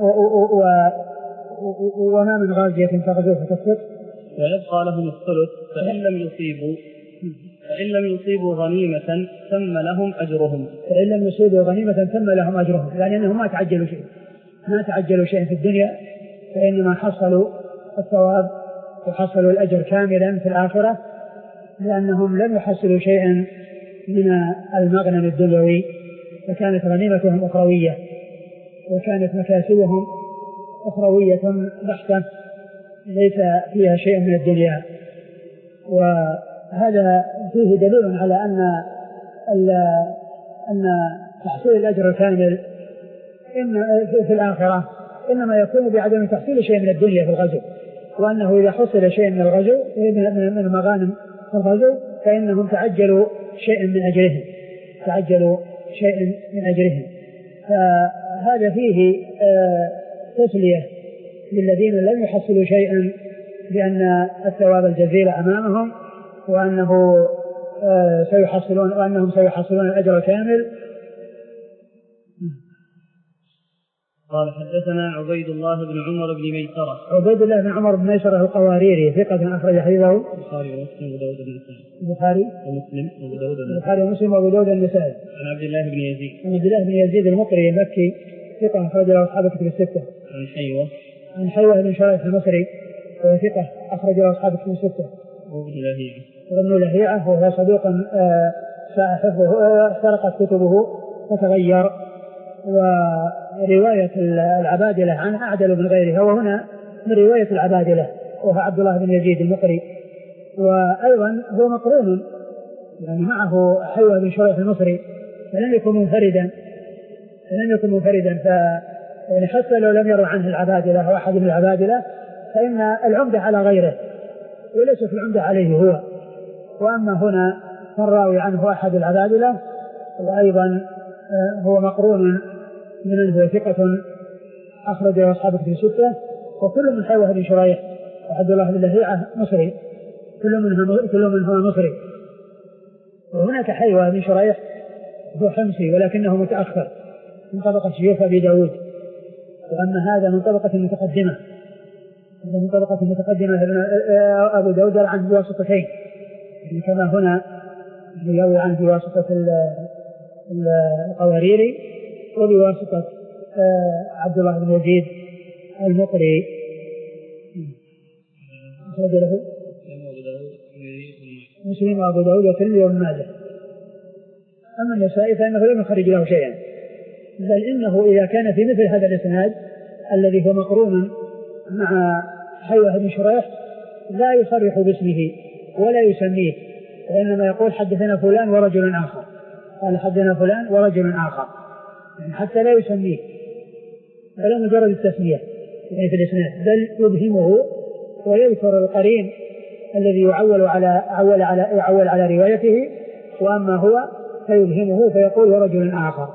وما من غازية تغزو فتسقط ويبقى لهم الثلث، فإن لم يصيبوا فإن لم يصيبوا غنيمة ثم لهم أجرهم. فإن لم يصيبوا غنيمة ثم لهم أجرهم، يعني أنهم ما تعجلوا شيء ما تعجلوا شيء في الدنيا، فإنما حصلوا الثواب وحصلوا الأجر كاملا في الآخرة، لأنهم لم يحصلوا شيئا من المغنم الدنيوي، فكانت غنيمتهم أخروية وكانت مكاسبهم أخروية بحتة ليس فيها شيء من الدنيا. وهذا فيه دليل على أن أن تحصيل الأجر الكامل إن في الآخرة إنما يكون بعدم تحصيل شيء من الدنيا في الغزو، وأنه إذا حصل شيء من الغزو من المغانم في الغزو فإنهم تعجلوا شيئا من أجرهم تعجلوا شيئا من أجرهم. فهذا فيه تسلية للذين لم يحصلوا شيئا، بأن الثواب الجزيل أمامهم، وأنه سيحصلون وأنهم سيحصلون الأجر الكامل. قال حدثنا عبيد الله بن عمر بن ميسرة. عبيد الله بن عمر بن ميسرة القواريري ثقة أخرج حديثه البخاري ومسلم وأبو داود النسائي. البخاري ومسلم وأبو داود البخاري ومسلم وأبو داود النسائي. عن عبد الله بن يزيد. عن عبد الله بن يزيد المقري المكي ثقة أخرج له أصحاب الكتب الستة. عن حيوة. عن حيوة بن شريح المصري ثقة أخرج له أصحاب الكتب الستة. وابن لهيعة. وابن لهيعة وهو صدوق ساء حفظه اخترقت كتبه وتغير، ورواية العبادلة عنه أعدل من غيرها، وهنا من رواية العبادلة وهو عبد الله بن يزيد المقري. وأيضا هو مقرون يعني معه حيوة بن شريح المصري، فلم يكن منفردا فلم يكن منفردا ف يعني حتى لو لم يروا عنه العبادلة أو أحد من العبادلة فإن العمدة على غيره وليس في العمدة عليه هو. وأما هنا فالراوي عنه أحد العبادلة، وأيضا هو مقرون من هو ثقة أخرج أصحاب الكتب الستة، وكل من حيوة بن شريح وعبد الله بن لهيعة مصري، كل منهم كل منهم مصري. وهناك حيوة بن شريح هو حمصي ولكنه متأخر من طبقة شيوخ أبي داود، وأما هذا من طبقة متقدمة من طبقة متقدمة أبو داود عنه بواسطتين، يعني كما هنا يروي عنه بواسطة القواريري وبواسطة عبد الله بن يزيد المقري أخرج له مسلم وأبو داود والترمذي وابن ماجه. أما النسائي فإنه لم يخرج له شيئا، بل إنه إذا كان في مثل هذا الإسناد الذي هو مقرون مع حيوة بن شريح لا يصرح باسمه ولا يسميه، وإنما يقول حدثنا فلان ورجل آخر، قال حدثنا فلان ورجل آخر، يعني حتى لا يسميه ولا مجرد التسمية يعني في الإسناد، بل يبهمه ويذكر القرين الذي يعول على يعول على يعول على روايته، وأما هو فيبهمه فيقول ورجل آخر.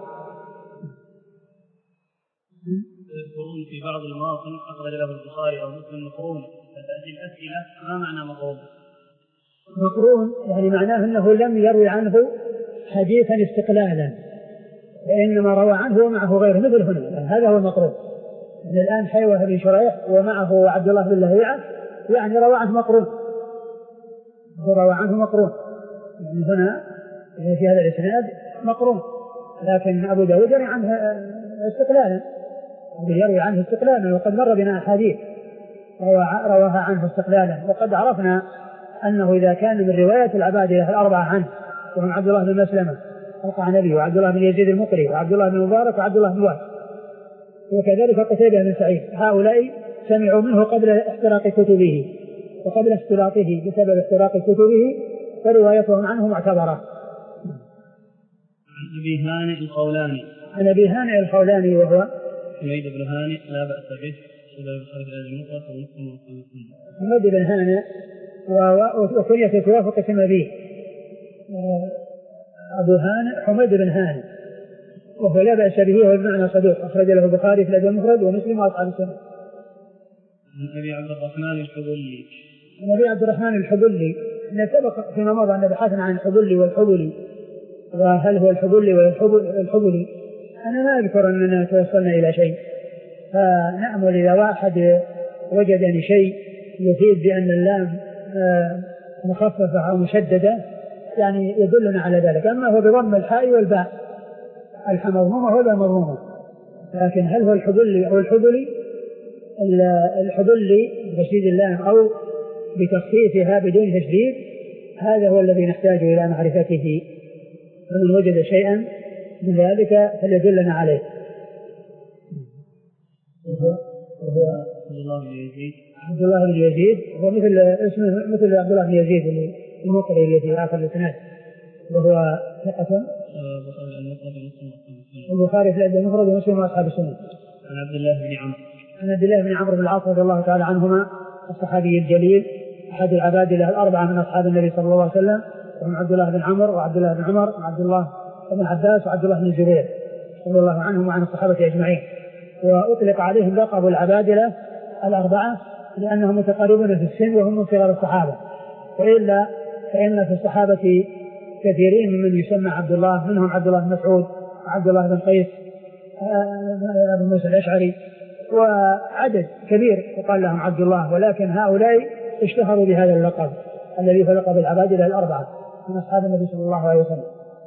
يذكرون في بعض المواطن أخرج له البخاري أو مسلم مقرون، فتأتي الأسئلة ما معنى مقرون؟ مقرون يعني معناه أنه لم يروي عنه حديثا استقلالا، وإنما روى عنه ومعه غيره، مثل هنا هذا هو المقرون. يعني الآن حيوة بن شريح ومعه عبد الله بن لهيعة، يعني روى عنه مقرون روى عنه مقرون يعني هنا في هذا الإسناد مقرون، لكن أبو داود يروي عنه استقلالا يروي عنه استقلالا وقد مر بنا أحاديث رواها عنه استقلالا، وقد عرفنا أنه إذا كان من رواية العبادلة الأربعة عنه وهم عبد الله بن مسلمة القعنبي وعبد الله بن يزيد المقري وعبد الله بن مبارك وعبد الله بن وهب وكذلك قتيبة بن سعيد، هؤلاء سمعوا منه قبل احتراق كتبه وقبل اختلاطه بسبب احتراق كتبه، فروايتهم عنه معتبرة. عن أبي هانئ الخولاني. عن أبي هانئ الخولاني وهو حميد بن هانئ لا بأس به حميد بن هانئ وكنيته توافق اسم أبيه أبو هانئ حميد بن هانئ وهو لا بأس به وبمعنى صدوق، أخرج له البخاري في الأدب المفرد ومسلم وأصحاب السنة. عن أبي عبد الرحمن الحبلي. عن أبي عبد الرحمن الحبلي إن سبق فيما مضى أن بحثنا عن الحبلي والحبلي، وهل هو الحبلي والحبلي؟ أنا ما أذكر أننا توصلنا إلى شيء، فنأمل إذا واحد وجد يعني شيء يفيد بأن اللام مخففة أو مشددة يعني يدلنا على ذلك، أما هو بضم الحاء والباء الحمضمومة ولا المضمومة، لكن هل هو الحبلي أو الحبلي؟ الحبلي بتشديد اللام أو بتخفيفها بدون تشديد، هذا هو الذي نحتاج إلى معرفته، ومن وجد شيئا من ذلك فليدلنا عليه. وهو عبد الله بن يزيد. عبد الله بن يزيد هو مثل اسمه مثل عبد الله بن يزيد المقري الذي في آخر الإسناد، وهو ثقة البخاري في الأدب المفرد ومسلم وأصحاب السنة. عن عبد الله بن عمرو. عن عبد الله بن عمرو بن العاص رضي الله تعالى عنهما الصحابي الجليل أحد العبادلة الأربعة من أصحاب النبي صلى الله عليه وسلم، وهم عبد الله بن عمرو وعبد الله بن عمر وعبد الله بن عباس وعبد الله بن الزبير رضي الله عنهم وعن الصحابة أجمعين، وأطلق عليهم لقب العبادلة الأربعة لأنهم متقاربون في السن وهم من صغار الصحابة، وإلا فإن في الصحابة كثيرين من يسمى عبد الله، منهم عبد الله بن مسعود وعبد الله بن قيس بن موسى الأشعري، وعدد كبير يقال لهم عبد الله، ولكن هؤلاء اشتهروا بهذا اللقب الذي هو لقب العبادلة الأربعة من أصحاب النبي صلى الله عليه وسلم.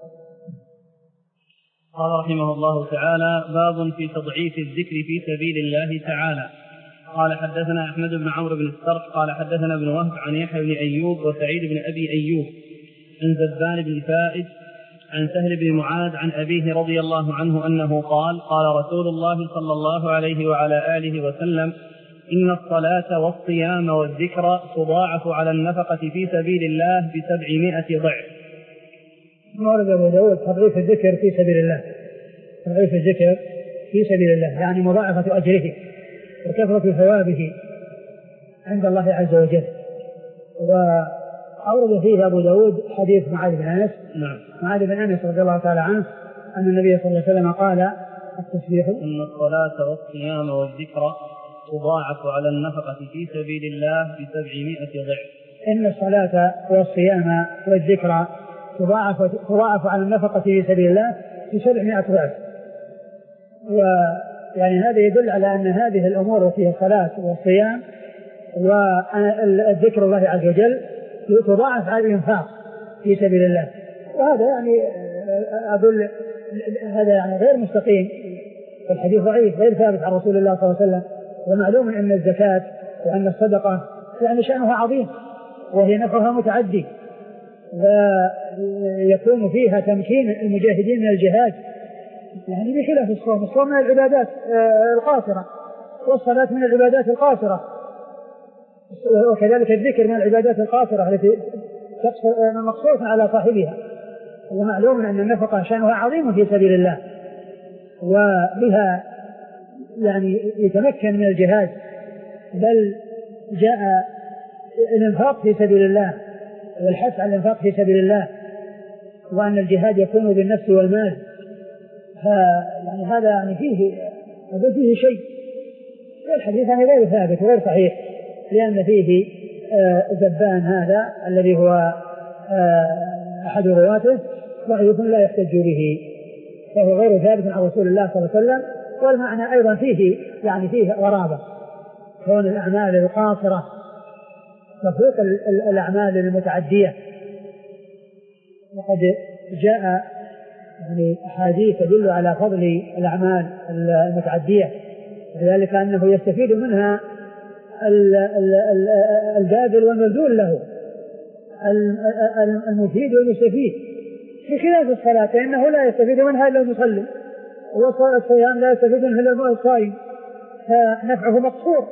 قال رحمه الله تعالى: باب في تضعيف الذكر في سبيل الله تعالى. قال حدثنا أحمد بن عمرو بن السرح قال حدثنا ابن وهب عن يحيى بن أيوب وسعيد بن أبي أيوب عن زبان بن فائد عن سهل بن معاذ عن أبيه رضي الله عنه أنه قال: قال رسول الله صلى الله عليه وعلى آله وسلم: إن الصلاة والصيام والذكر تضاعف على النفقة في سبيل الله بسبعمائة ضعف. ورد أبو داود تضعيف الذكر في سبيل الله، تضعيف الذكر في سبيل الله يعني مضاعفة أجره وكثرة ثوابه عند الله عز وجل. وأورد فيه أبو داود حديث معاذ بن أنس نعم. معاذ بن أنس رضي الله تعالى عنه أن النبي صلى الله عليه وسلم قال: التسبيح إن الصلاة والصيام والذكر تضاعف على النفقة في سبيل الله بسبعمائة ضعف. إن الصلاة والصيام والذكر تضاعف, تضاعف على النفقة في سبيل الله بسبعمائة ضعف. ويعني هذا يدل على أن هذه الأمور وفيها الصلاة والصيام والذكر الله عز وجل تضاعف على الإنفاق في سبيل الله. وهذا يعني أقول هذا يعني غير مستقيم، الحديث ضعيف غير ثابت عن رسول الله صلى الله عليه وسلم. ومعلوم أن الزكاة وأن الصدقة يعني شأنها عظيم وهي نفعها متعدي، ويكون فيها تمكين المجاهدين من الجهاد يعني بخلاف الصوم. الصوم من العبادات القاصرة، والصلاة من العبادات القاصرة، وكذلك الذكر من العبادات القاصرة التي مقصورة على صاحبها. ومعلوم أن النفقة شأنها عظيم في سبيل الله، وبها يعني يتمكن من الجهاد، بل جاء الانفاق في سبيل الله والحث على الانفاق في سبيل الله، وأن الجهاد يكون بالنفس والمال. يعني هذا يعني فيه فيه شيء. والحديث يعني غير ثابت وغير صحيح، لأن فيه زبان هذا الذي هو أحد رواته ضعيف لا يحتج به، فهو غير ثابت عن رسول الله صلى الله عليه وسلم. والمعنى أيضا فيه يعني فيه غرابة، كون الأعمال القاصرة تفوق الأعمال المتعدية. وقد جاء يعني أحاديث تدل على فضل الأعمال المتعدية، وذلك أنه يستفيد منها الباذل والمبذول له، المفيد والمستفيد، بخلاف الصلاة فإنه لا يستفيد منها إلا المصلي، والصيام لا يستفيد منه إلا الصائم، فنفعه مقصور.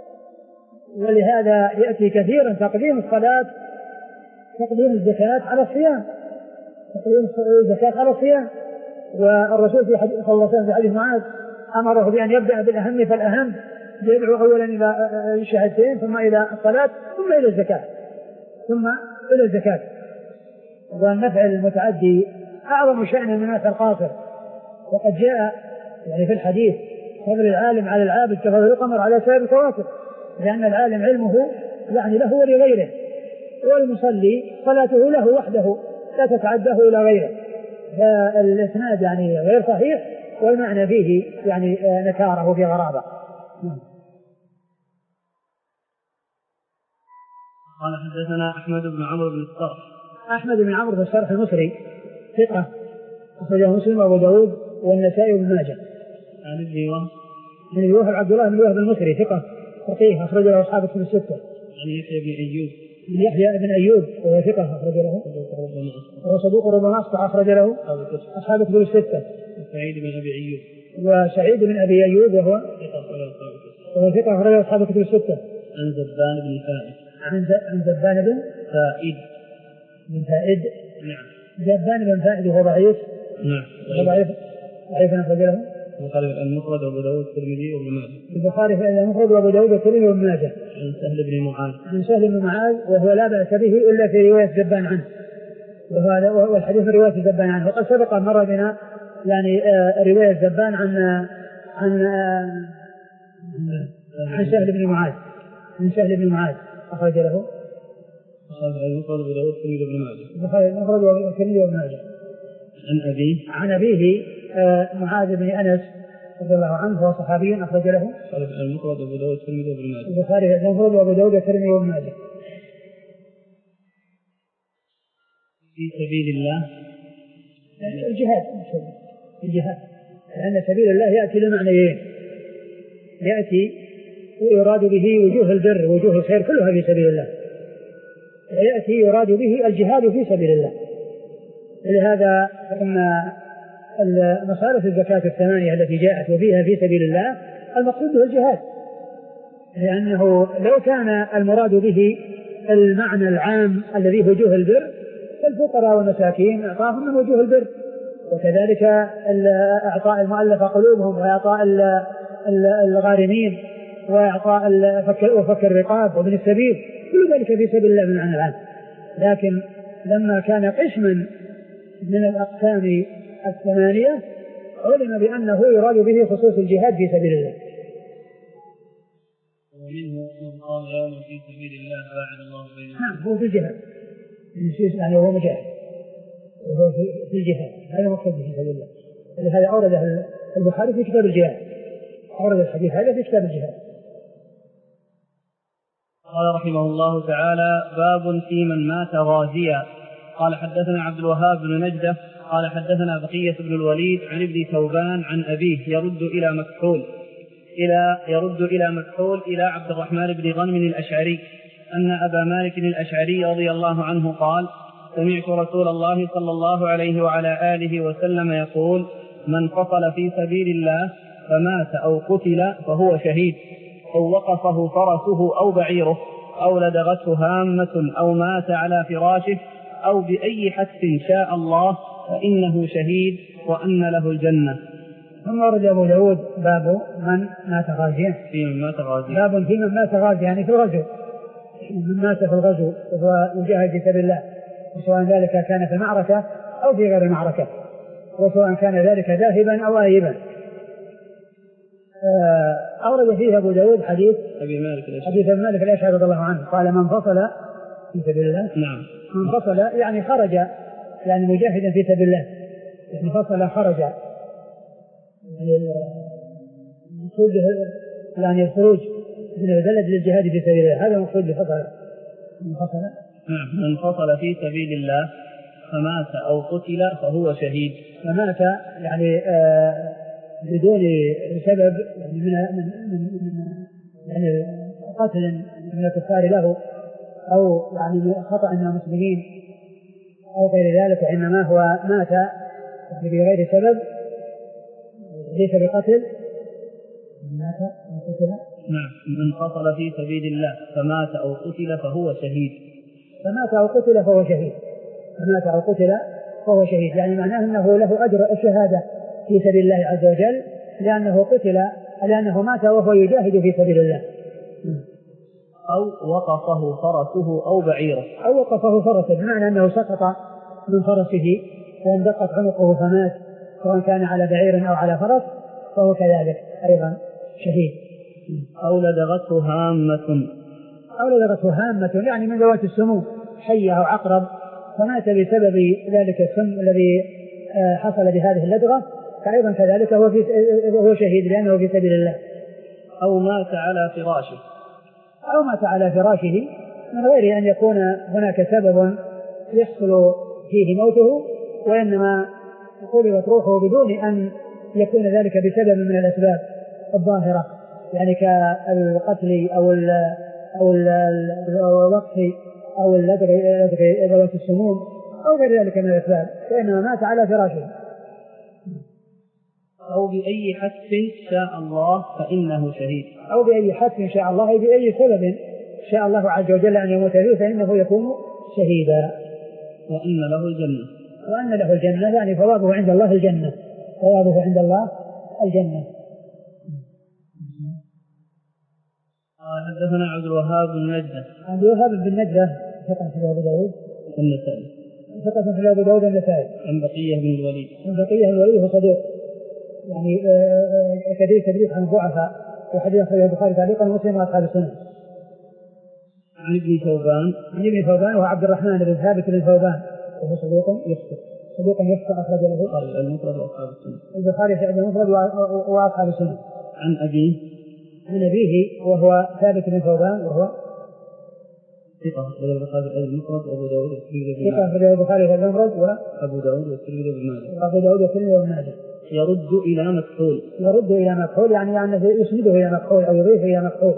ولهذا يأتي كثيرا تقديم الصلاة تقديم الزكاة على الصيام، تقديم الزكاة على الصيام. والرسول في حديث صلى الله عليه وسلم في حديث معاذ أمره بأن يبدأ بالأهم فالأهم، يدعو أولا إلى الشهادتين ثم إلى الصلاة ثم إلى الزكاة ثم إلى الزكاة. والنفع المتعدي أعظم شأن من النفع القاصر. وقد جاء يعني في الحديث فضل العالم على العابد كفضل القمر على سائر الكواكب، لأن العالم علمه يعني له ولغيره، والمصلي صلاته له وحده لا تتعداه إلى غيره. فالإسناد يعني غير صحيح، والمعنى فيه يعني نكاره في غرابة. قال حدثنا أحمد بن عمرو بن السرح. أحمد بن عمرو بن السرح المصري ثقة، أخرجه مسلم وأبو داود والنسائي وابن ماجه. عن ابن وهب من وهب عبد الله بن وهب المصري ثقة فقيه أخرجه أصحاب الكتب الستة. عن يحيى بن أيوب من يحيى بن أيوب وهو ثقة أخرج له، وهو صدوق ربما أخطأ أخرج له أصحاب الكتب الستة. سعيد بن أبي أيوب وسعيد بن أبي أيوب وهو وهو ثقة أخرجه أصحاب الكتب الستة. عن زبان بن فائد عن زبان بن فائد بن فائد نعم. زبان بن فائد وهو ضعيف نعم وهو ضعيف ضعيف أخرج له البخاري المفرد وأبو داود والترمذي وابن ماجه. البخاري المفرد وأبو داود والترمذي وابن ماجه. عن سهل بن معاذ عن سهل بن معاذ وهو لا بأس به إلا في رواية زبان عنه، وهذا والحديث من رواية زبان عنه. وقد سبق مر بنا يعني آه رواية زبان عن عن آه عن سهل بن معاذ عن سهل بن معاذ أخرج له المفرد أبو داود الترمذي وابن ماجه. البخاري المفرد والترمذي وابن ماجه. عن أبيه عن أبيه معاذ بن أنس رضي الله عنه هو صحابي أخرج له المفرد أبو داود الترمذي وابن ماجه. البخاري المفرد وأبو داود الترمذي وابن ماجه. في سبيل الله الجهاد الجهاد لأن سبيل الله يأتي لمعنيين، يأتي ويراد به وجوه البر وجوه الخير كلها في سبيل الله، ويأتي يراد به الجهاد في سبيل الله. لهذا فإن مصارف الزكاة الثمانية التي جاءت وفيها في سبيل الله المقصود به الجهاد، لأنه لو كان المراد به المعنى العام الذي هو وجوه البر فالفقراء والمساكين أعطاهم من وجوه البر، وكذلك إعطاء المؤلفة قلوبهم وإعطاء الغارمين وإعطاء وفك الرقاب وابن السبيل كل ذلك في سبيل الله بالمعنى العام. لكن لما كان قسما من الأقسام الثمانية علم بأنه يراد به خصوص الجهاد في سبيل الله. ومنه من قام يوما في سبيل الله باعد الله بينه. نعم هو في الجهاد يعني هو مجاهد وهو في الجهاد هذا مقصود في سبيل الله. لهذا أورد البخاري في كتاب الجهاد، أورد الحديث هذا في كتاب الجهاد. قال رحمه الله تعالى باب في من مات غازيا. قال حدثنا عبد الوهاب بن نجدة قال حدثنا بقية بن الوليد عن ابن ثوبان عن أبيه يرد إلى مكحول إلى يرد إلى مكحول إلى عبد الرحمن بن غنم الأشعري أن أبا مالك الأشعري رضي الله عنه قال سمعت رسول الله صلى الله عليه وعلى آله وسلم يقول من قتل في سبيل الله فمات أو قتل فهو شهيد، أو وقفه فرسه أو بعيره، أو لدغته هامة، أو مات على فراشه، أو بأي حدث شاء الله فإنه شهيد وأن له الجنة. ثم ورد أبو داود باب من مات غازيا في من مات غازيا باب في من مات غازيا يعني في الغزو، من مات في الغزو وهو يجاهد في سبيل الله، وسواء ذلك كان في المعركة أو في غير المعركة، وسواء كان ذلك ذاهبا أو آيبا. أورد فيه أبو داود حديث أبي مالك الأشعري حديث أبي مالك الأشعري رضي الله عنه قال من فصل في سبيل الله. نعم من فصل يعني خرج يعني مجاهدا في سبيل الله، يعني فصل خرج المقصود يعني الخروج من البلد للجهاد في سبيل الله، هذا المقصود بفصل. من فصل نعم من فصل في سبيل الله فمات أو قتل فهو شهيد. فمات يعني آه بدون سبب يعني من من من يعني قتل من الكفار له أو يعني خطأ من المسلمين أو غير ذلك، وإنما هو مات بغير سبب ليس بقتل. مات أو قتل نعم من فصل في سبيل الله فمات أو قتل فهو شهيد. فمات أو قتل فهو شهيد فمات أو قتل فهو شهيد يعني معناه أنه له أجر الشهادة في سبيل الله عز وجل، لأنه قتل لأنه مات وهو يجاهد في سبيل الله. أو وقفه فرسه أو بعيره أو وقفه فرسه بمعنى أنه سقط من فرسه واندقت عنقه فمات، سواء كان على بعير أو على فرس فهو كذلك أيضا شهيد. أو لدغته هامة أو لدغته هامة يعني من ذوات السموم حية أو عقرب فمات بسبب ذلك السم الذي حصل بهذه اللدغة، فأيضا كذلك هو, هو شهيد لأنه في سبيل الله. أو مات على فراشه أو مات على فراشه من غير أن يكون هناك سبب يحصل فيه موته، وإنما قبضت روحه بدون أن يكون ذلك بسبب من الأسباب الظاهرة يعني كالقتل أو ال أو الوقف أو اللدغ ذوات السموم أو غير ذلك من الأسباب، وإنما مات على فراشه. أو بأي حدث شاء الله فإنه شهيد. أو بأي حدث شاء الله أي بأي سبب شاء الله عز وجل أن يموت فيه فإنه يكون شهيدا. وأن له الجنة وأن له الجنة يعني ثوابه عند الله الجنة ثوابه عند الله الجنة. حدثنا عبد الوهاب بن نجدة عبد الوهاب بن نجدة ثقة في أبو داود والنسائي ثقة في أبو داود والنسائي عن بقية بن الوليد عن بقية بن الوليد هو صدوق يعني كثير تدريس عن ضعفاء، وحديث أخرجه البخاري تعليقا ومسلم وأصحاب السنة. عن ابن ثوبان عن ابن ثوبان وهو عبد الرحمن بن ثابت بن ثوبان وهو صدوق يخطئ صدوق يخطئ أخرج له المفرد وأصحاب السنة البخاري في المفرد وأصحاب السنة. عن أبيه عن أبيه وهو ثابت بن ثوبان وهو ثقة في البخاري المفرد وأبو داود والترمذي ثقة في البخاري في المفرد وأبو داود والترمذي بن ماجه وأبو داود والترمذي بن ماجه. يرد إلى مكحول يرد إلى مكحول يعني أنه يسنده إلى مكحول أو يضيف إلى مكحول.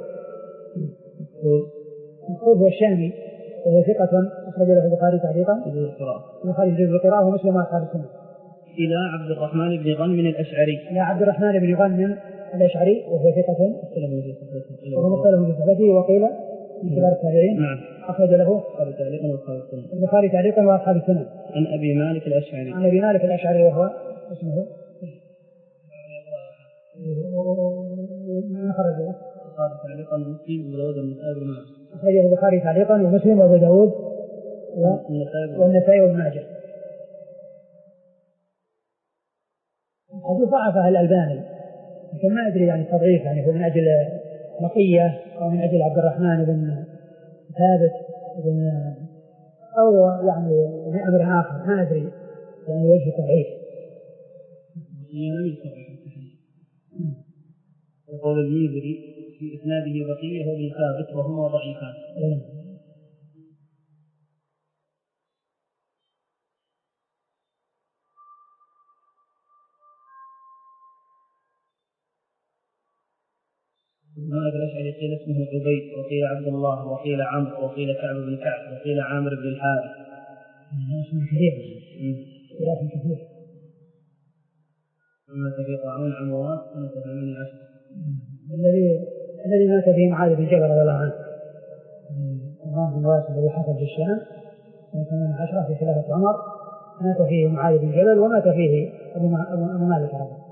مكحول هو الشامي وهو ثقة أخرج له البخاري تعليقا البخاري في القراءة ومسلم وأصحاب السنة. إلى عبد الرحمن بن غنم الأشعري إلى عبد الرحمن بن غنم الأشعري وهو ثقة وهو مختلف في صفته وقيل من كبار التابعين. نعم. أخرج له البخاري تعليقا وأصحاب السنة. عن أبي مالك الأشعري عن أبي مالك الأشعري وهو اسمه أخرج له البخاري تعليقا ومسلم وأبو داود والنسائي بن ماجه. أخرجه البخاري تعليقا ومسلم وأبو داود والنسائي وابن ماجه. هذه ضعفها الألباني لكن ما أدري يعني التضعيف يعني هو من أجل نقية أو من أجل عبد الرحمن بن ثابت بن أو يعني من أمر آخر ما أدري يعني وجه تضعيف. يقول المنذري في إسناده بقية وابن ثابت وهما ضعيفان. مالك الأشعري قيل اسمه عبيد وقيل عبد الله وقيل عمرو وقيل كعب بن كعب وقيل عامر بن الحارث. اسمه كثير لكن كثير. مات في طاعون عمواس سنة ثمانية عشر. الذي الذي مات فيه معاذ بن جبل رضي الله عنه. عمواس الذي حصل في الشام سنة ثمانية عشر في خلافة عمر مات فيه معاذ بن جبل ومات فيه أبو مالك هذا.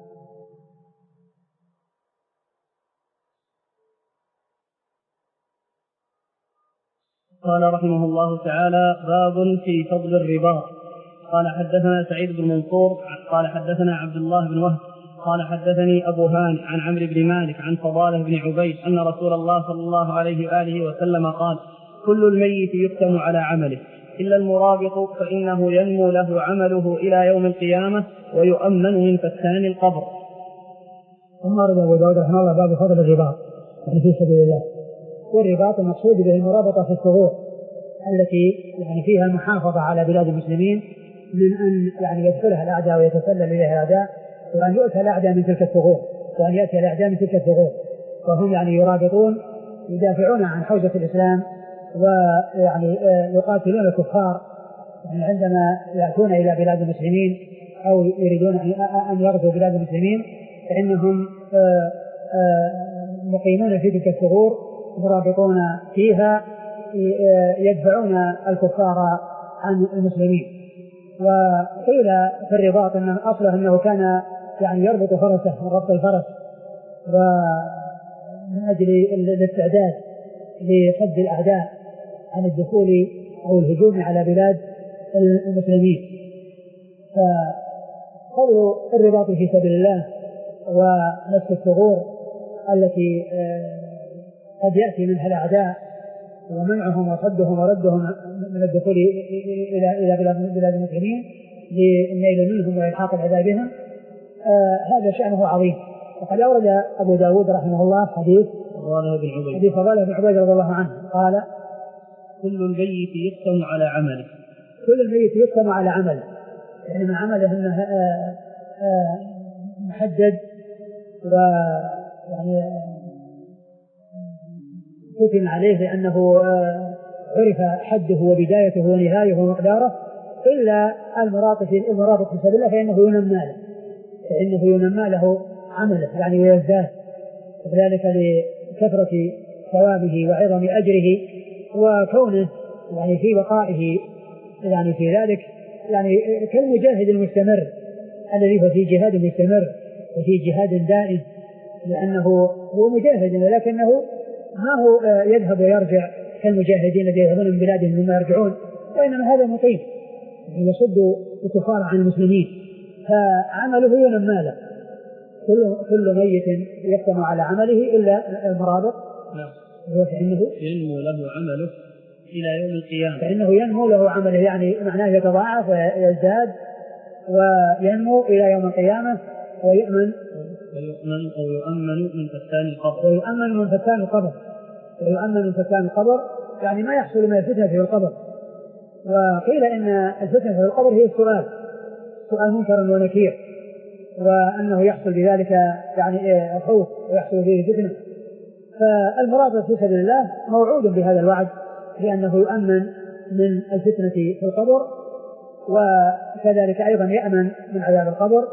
قال رحمه الله تعالى باب في فضل الرباط. قال حدثنا سعيد بن منصور قال حدثنا عبد الله بن وهب قال حدثني أبو هاني عن عمرو بن مالك عن فضالة بن عبيد أن رسول الله صلى الله عليه وآله وسلم قال كل الميت يختم على عمله إلا المرابط فإنه ينمو له عمله إلى يوم القيامة ويؤمن من فتان القبر. ثم رد أبو داود رحمه الله باب فضل الرباط يعني في سبيل الله. والرباط المقصود به المرابطة في الثغور التي يعني فيها المحافظة على بلاد المسلمين من أن يعني يدخلها الأعداء ويتسلل إليها الأعداء وأن يؤتى الأعداء من تلك الثغور وأن يأتي الأعداء من تلك الثغور فهم يعني يرابطون يدافعون عن حوزة الإسلام ويعني يقاتلون الكفار يعني عندما يأتون إلى بلاد المسلمين أو يريدون أن يغزوا بلاد المسلمين فإنهم مقيمون في تلك الثغور مرابطون فيها يدفعون الكفار عن المسلمين. وقيل في الرباط أن أصله أنه كان يعني يربط فرسه من ربط الفرس ومن أجل الاستعداد لصد الأعداء عن الدخول أو الهجوم على بلاد المسلمين. فقول الرباط في سبيل الله ونسك الثغور التي قد يأتي منها الأعداء ومنعهم وصدهم وردهم من الدخول إلى إلى بلاد المسلمين للنيل منهم وإلحاق العذاب بهم آه هذا شأنه عظيم. وقد أورد أبو داود رحمه الله حديث حديث فضالة بن عبيد رضي الله عنه قال كل الميت يختم على عمله كل الميت يختم على عمله يعني من عمله أنه آه آه محدد ويعني ختم عليه لأنه عرف حده وبدايته ونهايته ومقداره إلا المرابط في سبيل الله فإنه ينمى له فإنه ينمى له عمله يعني ويزداد ذلك لكثرة ثوابه وعظم أجره وكونه يعني في بقائه يعني في ذلك يعني كالمجاهد المستمر الذي هو في جهاد مستمر وفي جهاد دائم لأنه هو مجاهد ولكنه ما هو يذهب ويرجع كالمجاهدين الذين يذهبون من بلادهم ثم يرجعون وإنما هذا مقيم يصد الكفار عن المسلمين فعمله ينمى له كل كل ميت يختم على عمله إلا المرابط فإنه ينمو له عمله إلى يوم القيامة. فإنه ينمو له عمله يعني معناه يتضاعف ويزداد وينمو إلى يوم القيامة ويؤمن ويؤمن أو يؤمن من فتان القبر ويؤمن من فتان القبر ويؤمن من فتان القبر يعني ما يحصل من الفتنة في القبر. وقيل إن الفتنة في القبر هي السؤال سؤال منكر ونكير وأنه يحصل بذلك يعني خوف ويحصل فيه فتنة. فالمراد في سبيل الله موعود بهذا الوعد لأنه يؤمن من الفتنة في القبر وكذلك أيضا يأمن من عذاب القبر.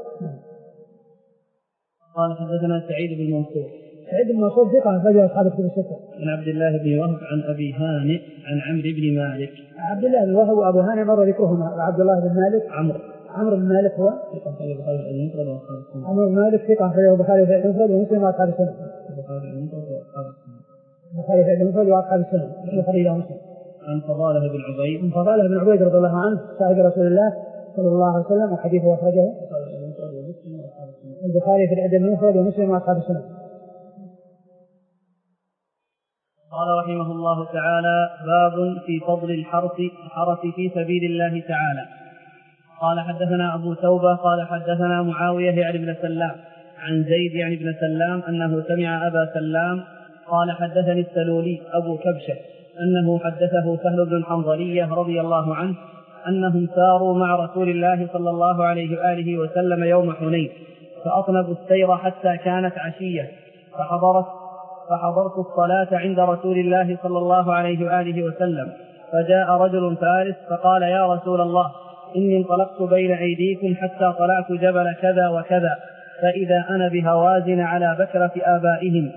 قال حدثنا سعيد بن منصور سعيد بن منصور ثقة أخرجه أصحاب الكتب الستة. عن عبد الله بن وهب عن أبي هانئ عن عمرو بن مالك. عبد الله بن وهب وأبو هانئ مر ذكرهما. وعبد الله بن مالك عمرو عمرو بن مالك هو ثقة أخرجه البخاري المفرد وأصحاب السنن. عمرو بن مالك ثقة أخرجه البخاري في المفرد ومسلم وأصحاب السنن. البخاري المفرد وأصحاب السنن. البخاري في المفرد وأصحاب السنن. البخاري ومسلم. عن فضالة بن عبيد عن فضالة بن عبيد رضي الله عنه صاحب رسول الله صلى الله عليه وسلم وحديثه أخرجه البخاري في الأدب المفرد ومسلم وأصحاب السنن. قال رحمه الله تعالى: باب في فضل الحرث الحرث في سبيل الله تعالى. قال حدثنا أبو توبة قال حدثنا معاوية يعني بن سلام عن زيد يعني بن سلام أنه سمع أبا سلام قال حدثني السلولي أبو كبشة أنه حدثه سهل بن الحنظلية رضي الله عنه أنهم ساروا مع رسول الله صلى الله عليه وآله وسلم يوم حنين فأطنبوا السير حتى كانت عشية فحضرت فحضرت الصلاة عند رسول الله صلى الله عليه وآله وسلم فجاء رجل فارس فقال: يا رسول الله إني انطلقت بين أيديكم حتى طلعت جبل كذا وكذا فإذا أنا بهوازن على بكرة آبائهم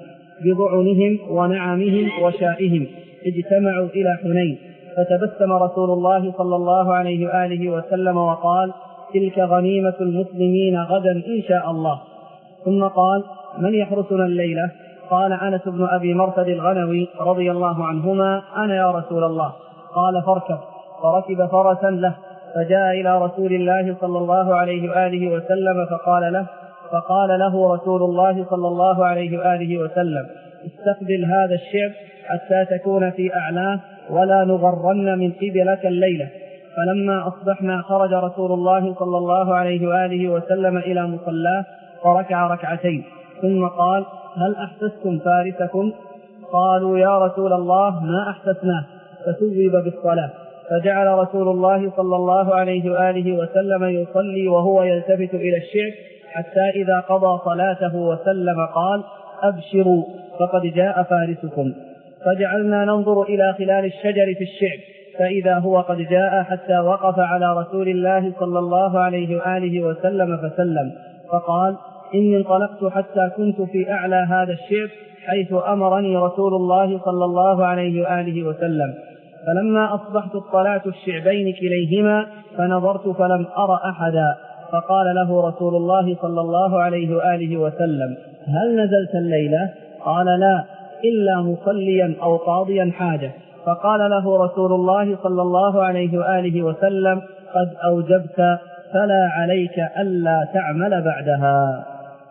بضعنهم ونعمهم وشائهم اجتمعوا إلى حنين فتبسم رسول الله صلى الله عليه وآله وسلم وقال: تلك غنيمة المسلمين غدا إن شاء الله. ثم قال: من يحرسنا الليلة؟ قال: أنس بن أبي مرثد الغنوي رضي الله عنهما: أنا يا رسول الله. قال: فاركب. فركب فرسا له فجاء إلى رسول الله صلى الله عليه وآله وسلم فقال له فقال له رسول الله صلى الله عليه وآله وسلم: استقبل هذا الشعب حتى تكون في أعلاه ولا نغرن من قبلك الليلة. فلما أصبحنا خرج رسول الله صلى الله عليه وآله وسلم إلى مصلاه فركع ركعتين ثم قال: هل أحسستم فارسكم؟ قالوا: يا رسول الله ما أحسسناه. فثوب بالصلاة فجعل رسول الله صلى الله عليه وآله وسلم يصلي وهو يلتفت إلى الشعب حتى إذا قضى صلاته وسلم قال: أبشروا فقد جاء فارسكم. فجعلنا ننظر إلى خلال الشجر في الشعب فإذا هو قد جاء حتى وقف على رسول الله صلى الله عليه وآله وسلم فسلم فقال: إني انطلقت حتى كنت في أعلى هذا الشعب حيث أمرني رسول الله صلى الله عليه وآله وسلم. فلما أصبحت اطلعت الشعبين كليهما فنظرت فلم أر أحدا. فقال له رسول الله صلى الله عليه وآله وسلم: هل نزلت الليلة؟ قال: لا، إلا مصليا أو قاضيا حاجة. فقال له رسول الله صلى الله عليه وآله وسلم: قد أوجبت فلا عليك ألا تعمل بعدها.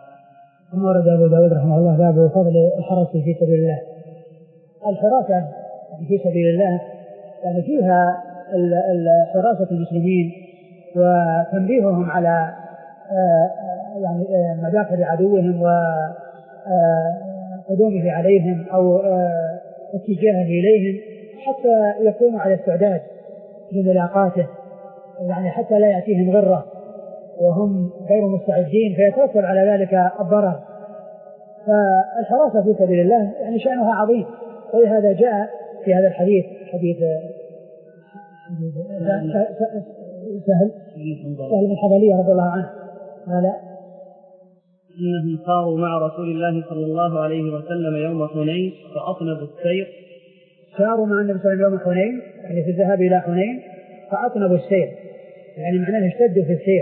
ثم ورد أبو داود رحمه الله باب فضل الحرس في سبيل الله. الحراسة في سبيل الله يعني فيها حراسة المسلمين وتنبيههم على يعني مداخل عدوهم وقدومه عليهم أو اتجاهه إليهم حتى يكونوا على استعداد لملاقاته، يعني حتى لا يأتيهم غرة وهم غير مستعدين فيتوكل على ذلك الضرر. فالحراسة في سبيل الله يعني شأنها عظيم، ولهذا جاء في هذا الحديث حديث سهل سهل بن حضلية رضي الله عنه قال: إنهم صاروا مع رسول الله صلى الله عليه وسلم يوم حنين فأطنبوا السير. صاروا مع النبي صلى الله عليه وسلم يوم حنين يعني في الذهاب إلى حنين فأطنبوا السير يعني معناه اشتدوا في السير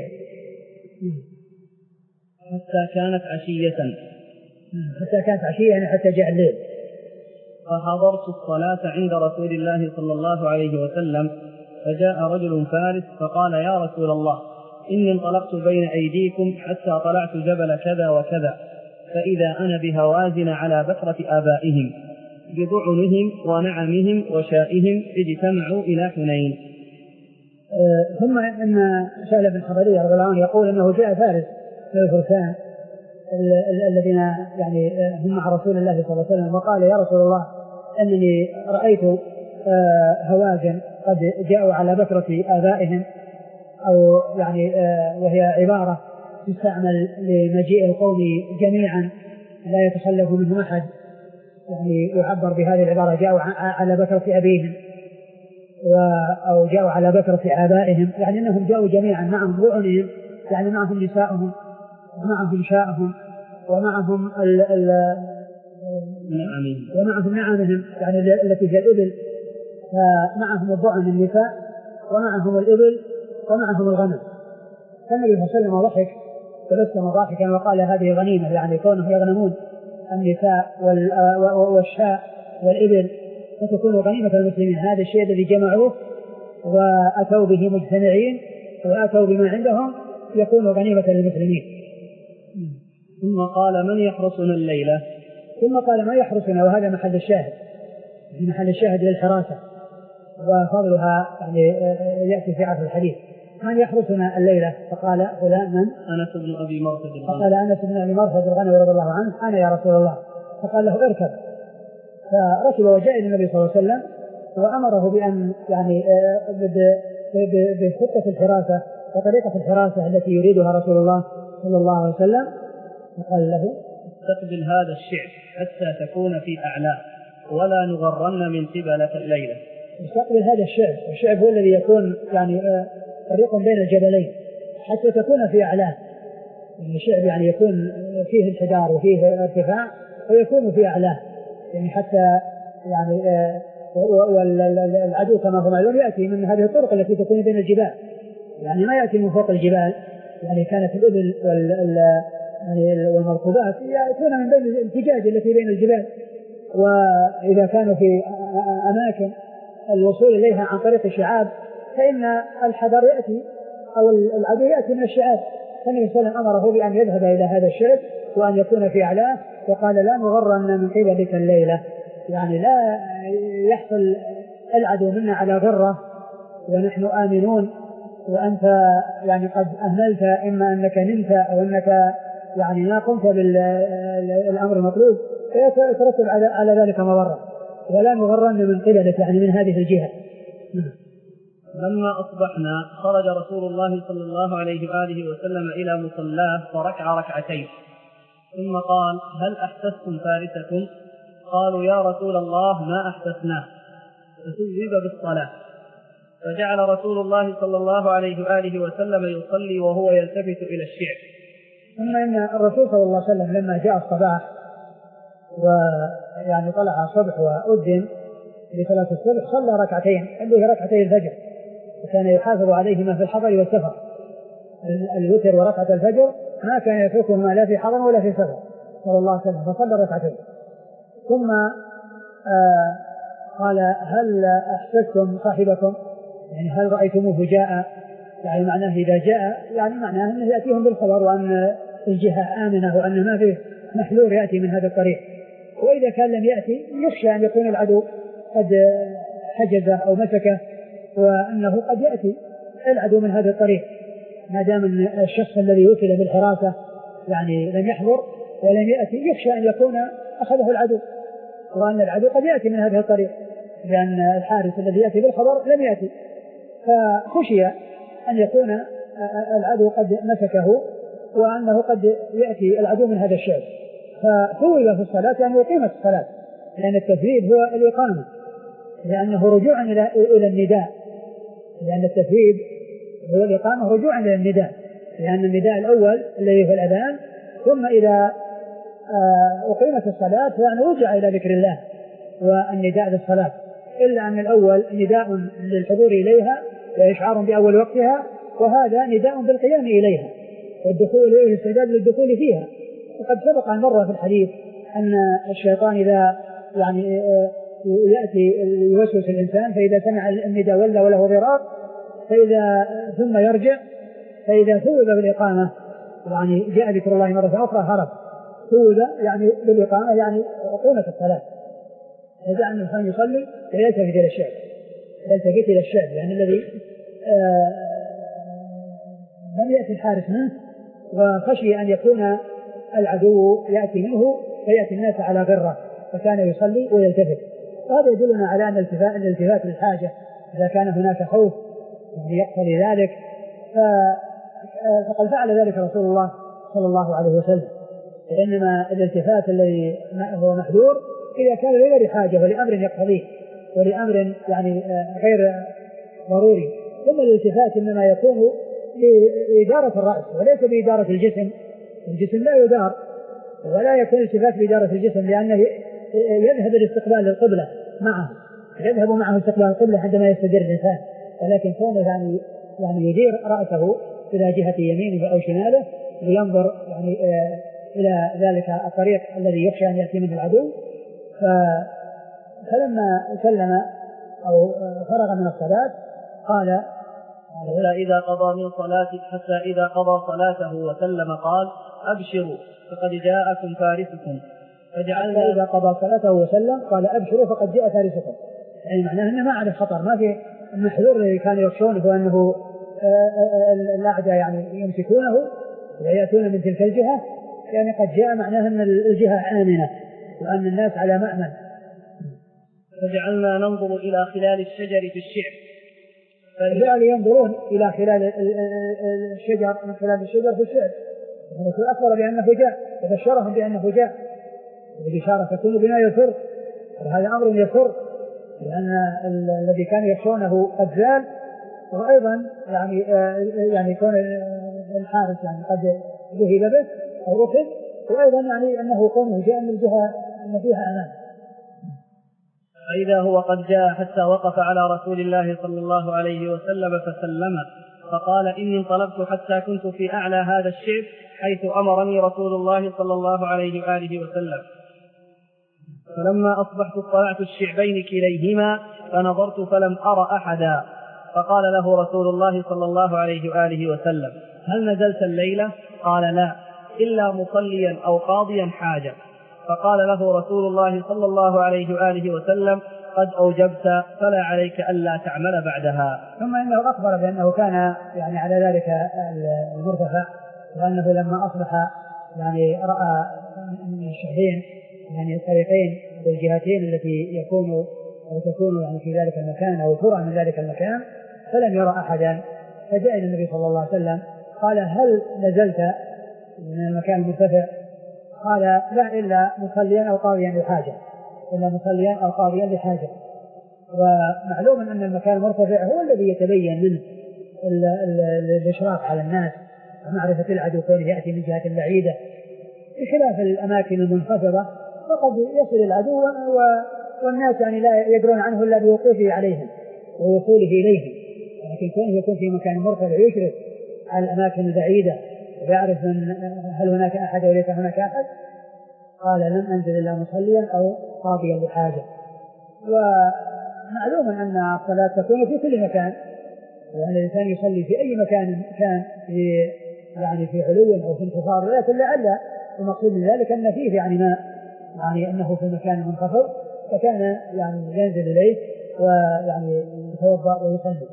حتى كانت عشية حتى كانت عشية يعني حتى جاء الليل. فحضرت الصلاة عند رسول الله صلى الله عليه وسلم فجاء رجل فارس فقال: يا رسول الله إني انطلقت بين أيديكم حتى طلعت جبل كذا وكذا فإذا أنا بهوازن على بكرة آبائهم بضعنهم ونعمهم وشائهم اجتمعوا إلى حنين. أه ثم إن سهل بن حضرية رضي الله عنه يقول أنه جاء فارس من الفرسان الذين يعني هم مع رسول الله صلى الله عليه وسلم وقال يا رسول الله أنني رأيت أه هوازن قد جاءوا على بكرة آبائهم، أو يعني أه وهي عبارة تستعمل لمجيء القوم جميعا لا يتخلف منهم أحد، يعني يعبر بهذه العبارة جاءوا على بكرة أبيهم أو جاءوا على بكرة آبائهم، يعني أنهم جاءوا جميعا معهم ضعنهم، يعني معهم نساءهم ومعهم شاءهم ومعهم ال ال ومعهم نعمهم يعني التي هي الإبل، فمعهم الضعن النساء ومعهم الإبل ومعهم الغنم. فالنبي صلى الله عليه وسلم ضحك تبسم ضاحكا وقال هذه غنيمة، يعني كونهم يغنمون النساء والشاء والإبل فتكون غنيمة المسلمين. هذا الشيء الذي جمعوه وأتوا به مجتمعين وأتوا بما عندهم يكون غنيمة للمسلمين. ثم قال من يحرسنا الليلة؟ ثم قال من يحرسنا، وهذا محل الشاهد، محل الشاهد للحراسة وفضلها يعني يأتي في آخر الحديث. من يحرسنا الليلة؟ فقال فلان من؟ أنس بن أبي مرثد الغنوي. فقال أنس بن أبي مرثد الغنوي رضي الله عنه أنا يا رسول الله. فقال له اركب، فركب وجاء إلى النبي صلى الله عليه وسلم وأمره بأن يعني بخطة الحراسة وطريقة الحراسة التي يريدها رسول الله صلى الله عليه وسلم. فقال له استقبل هذا الشعب حتى تكون في أعلاه ولا نغرن من قبلة الليلة. استقبل هذا الشعب، الشعب هو الذي يكون يعني طريق بين الجبلين حتى تكون في أعلاه، يعني الشعب يعني يكون فيه انحدار وفيه ارتفاع ويكون في أعلاه، يعني حتى يعني والعدو كما هو معلوم يأتي من هذه الطرق التي تكون بين الجبال، يعني ما يأتي من فوق الجبال، يعني كانت الإبل والمركوبات يأتون من بين الامتجاج التي بين الجبال، وإذا كانوا في أماكن الوصول إليها عن طريق الشعاب فإن الحذر يأتي أو العدو يأتي من الشعاب. فالنبي صلى الله عليه وسلم أمره بأن يذهب إلى هذا الشعب وأن يكون في أعلاه، وقال لا نغرن من قبلك الليلة، يعني لا يحصل العدو منا على غرة ونحن آمنون وأنت يعني قد أهملت، إما أنك نمت أو أنك يعني ما قمت بالأمر المطلوب فيترتب على, على ذلك مضرة، ولا نغرن من قبلك يعني من هذه الجهة. لما أصبحنا خرج رسول الله صلى الله عليه وآله وسلم إلى مصلاه فركع ركعتين ثم قال هل أحسستم فارسكم؟ قالوا يا رسول الله ما أحسسناه، فثوب بالصلاة، فجعل رسول الله صلى الله عليه وآله وسلم يصلي وهو يلتفت إلى الشعب. ثم إن الرسول صلى الله عليه وسلم لما جاء الصباح ويعني طلع الصبح وأذن لصلاة الصبح صلى ركعتين اللي هي ركعتي الفجر، وكان يحافظ عليهما في الحضر والسفر، الوتر وركعة الفجر ما كان يتركهما لا في حضر ولا في سفر صلى الله عليه وسلم، فصلى ركعتين. ثم آه قال هل أحسستم صاحبكم، يعني هل رأيتموه جاء، يعني معناه إذا جاء يعني معناه أنه يأتيهم بالخبر وأن الجهة آمنة وأن ما فيه محلول يأتي من هذا الطريق، وإذا كان لم يأتي يخشى أن يكون العدو قد حجزه أو مسكه وأنه قد يأتي العدو من هذا الطريق، ما دام الشخص الذي وكل بالحراسة يعني لم يحضر ولم يأتي يخشى أن يكون أخذه العدو، وأن العدو قد يأتي من هذا الطريق لأن الحارس الذي يأتي بالخبر لم يأتي، فخشي أن يكون العدو قد مسكه وأنه قد يأتي العدو من هذا الشيء، فثوب في الصلاة يعني يقيمة الصلاة، لأن التثويب هو الإقامة، لأنه رجوعا إلى إلى النداء، لأن التثويب هو الإقامة رجوعا إلى النداء، لأن النداء الأول الذي هو الأذان، ثم إذا أقيمت الصلاة يعني رجع إلى ذكر الله والنداء للصلاة، إلا أن الأول نداء للحضور إليها وإشعار بأول وقتها، وهذا نداء بالقيام إليها والدخول إليه استعداد للدخول فيها. وقد سبق أن مر في الحديث أن الشيطان إذا يعني يأتي يوسوس الإنسان فإذا سمع النداء ولا وله ضرار فإذا ثم يرجع، فإذا ثوب بالإقامة يعني جاء ذكر الله مرة أخرى هرب، ثوب يعني بالإقامة يعني قيمة الصلاة، فجعل الإنسان يصلي ويلتفت إلى الشعب يلتفت إلى الشعب يعني الذي آه لم يأتي الحارس منه وخشي أن يكون العدو يأتي منه فيأتي الناس على غرة فكان يصلي ويلتفت. وهذا يدلنا على أن الالتفات للحاجة إذا كان هناك خوف يعني يقتضي ذلك فقد فعل ذلك رسول الله صلى الله عليه وسلم. إنما الالتفات الذي هو محذور إذا كان لغير حاجة ولأمر يقتضيه ولأمر يعني غير ضروري. ثم الالتفات إنما يكون لإدارة الرأس وليس بإدارة الجسم. الجسم لا يدار ولا يكون التفات بإدارة الجسم لأنه يذهب الاستقبال للقبلة معه يذهب معه استقبال القبلة عندما يستدير الإنسان ولكن كونه يعني يعني يدير رأسه إلى جهة يمينه أو شماله لينظر يعني آه إلى ذلك الطريق الذي يخشى أن يأتي منه العدو. فلما سلم أو فرغ من الصلاة قال حتى إذا قضى من صلاته حتى إذا قضى صلاته وسلم قال أبشروا فقد جاءكم فارسكم فجعلنا إذا قضى صلاته وسلم قال أبشروا فقد جاء فارسكم يعني معناه أنه ما عليه خطر ما في المحذور الذي كان يخشونه هو أنه الأعداء يعني يمسكونه ويأتون من تلك الجهة يعني قد جاء معناه أن الجهة آمنة وأن الناس على مأمن. فجعلنا ننظر إلى خلال الشجر في الشعب فجعل ينظرون إلى خلال الشجر من خلال الشجر في الشعب الرسول أخبر بأنه جاء وبشرهم بأنه جاء والبشارة تكون بما يسر وهذا أمر يسر لأن الذي كانوا يخشونه قد زال وأيضا يعني يعني كون الحارس يعني قد ذهب به أو رفض وأيضا يعني أنه كونه جاء من الجهة أن فيها أمان. فإذا هو قد جاء حتى وقف على رسول الله صلى الله عليه وسلم فسلم فقال إني انطلقت حتى كنت في أعلى هذا الشعب حيث أمرني رسول الله صلى الله عليه وآله وسلم فلما أصبحت اطلعت الشعبين كليهما فنظرت فلم أر أحدا فقال له رسول الله صلى الله عليه وآله وسلم هل نزلت الليلة؟ قال لا إلا مصليا أو قاضيا حاجة. فقال له رسول الله صلى الله عليه وآله وسلم قد أوجبت فلا عليك ألا تعمل بعدها. ثم إنه أخبر بأنه كان يعني على ذلك المرتفع وأنه لما أصبح يعني رأى الشهرين يعني الطريقين والجهتين التي يكون أو تكون يعني في ذلك المكان أو ترى من ذلك المكان فلم يرى أحدا فجاء إلى النبي صلى الله عليه وسلم قال هل نزلت من المكان المرتفع؟ قال لا إلا مصليا أو قاضيا لحاجة إلا مصليا أو قاضيا لحاجة. ومعلوم أن المكان المرتفع هو الذي يتبين منه الإشراف على الناس ومعرفة العدو كونه يأتي من جهة بعيدة بخلاف الأماكن المنخفضة فقد يصل العدو والناس يعني لا يدرون عنه إلا بوقوفه عليهم ووصوله إليهم لكن كونه يكون في مكان مرتفع يشرف على الأماكن البعيدة ويعرف من هل هناك أحد أو ليس هناك أحد. قال لم أنزل إلا مصليا أو قاضيا لحاجة. ومعلوم أن الصلاة تكون في كل مكان وأن الإنسان يصلي في أي مكان كان في يعني في علو أو في انخفاض ولكن لعل المقصود من ذلك أن فيه يعني ما يعني أنه في مكان منخفض فكان يعني ينزل إليه ويعني يتوضأ ويصلي.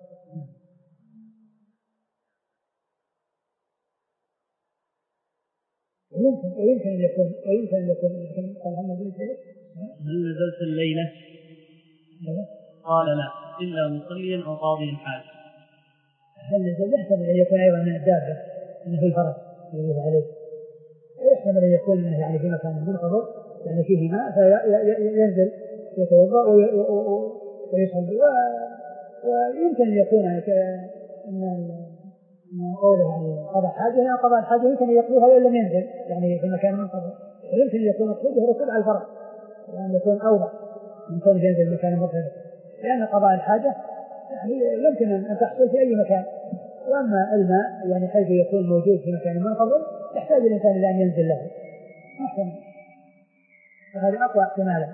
ويمكن ويمكن أن يكون ويمكن أن يكون قال هل نزلت هل نزلت الليلة؟ قال لا إلا مصليا أو قاضيا حاجة. هل نزل يحتمل أن يكون أيضا من الدابة أنه في الفرس يجب عليه ويحتمل أن يكون منه يعني في مكان منخفض يعني فيه ماء فينزل يتوضأ ويصلي. ويمكن أن يكون أن من قوله يعني قضاء حاجة يعني قضاء الحاجة يمكن أن يقضيها وإن لم ينزل يعني في مكان منخفض ويمكن أن يكون مقصوده ركوب على الفرس وأن يكون أوضح من كون ينزل مكان مرتفع لأن قضاء الحاجة يعني يمكن أن تحصل في أي مكان. وأما الماء يعني حيث يكون موجود في مكان منخفض يحتاج الإنسان إلى أن ينزل له محسن فهذا أقوى احتمالا.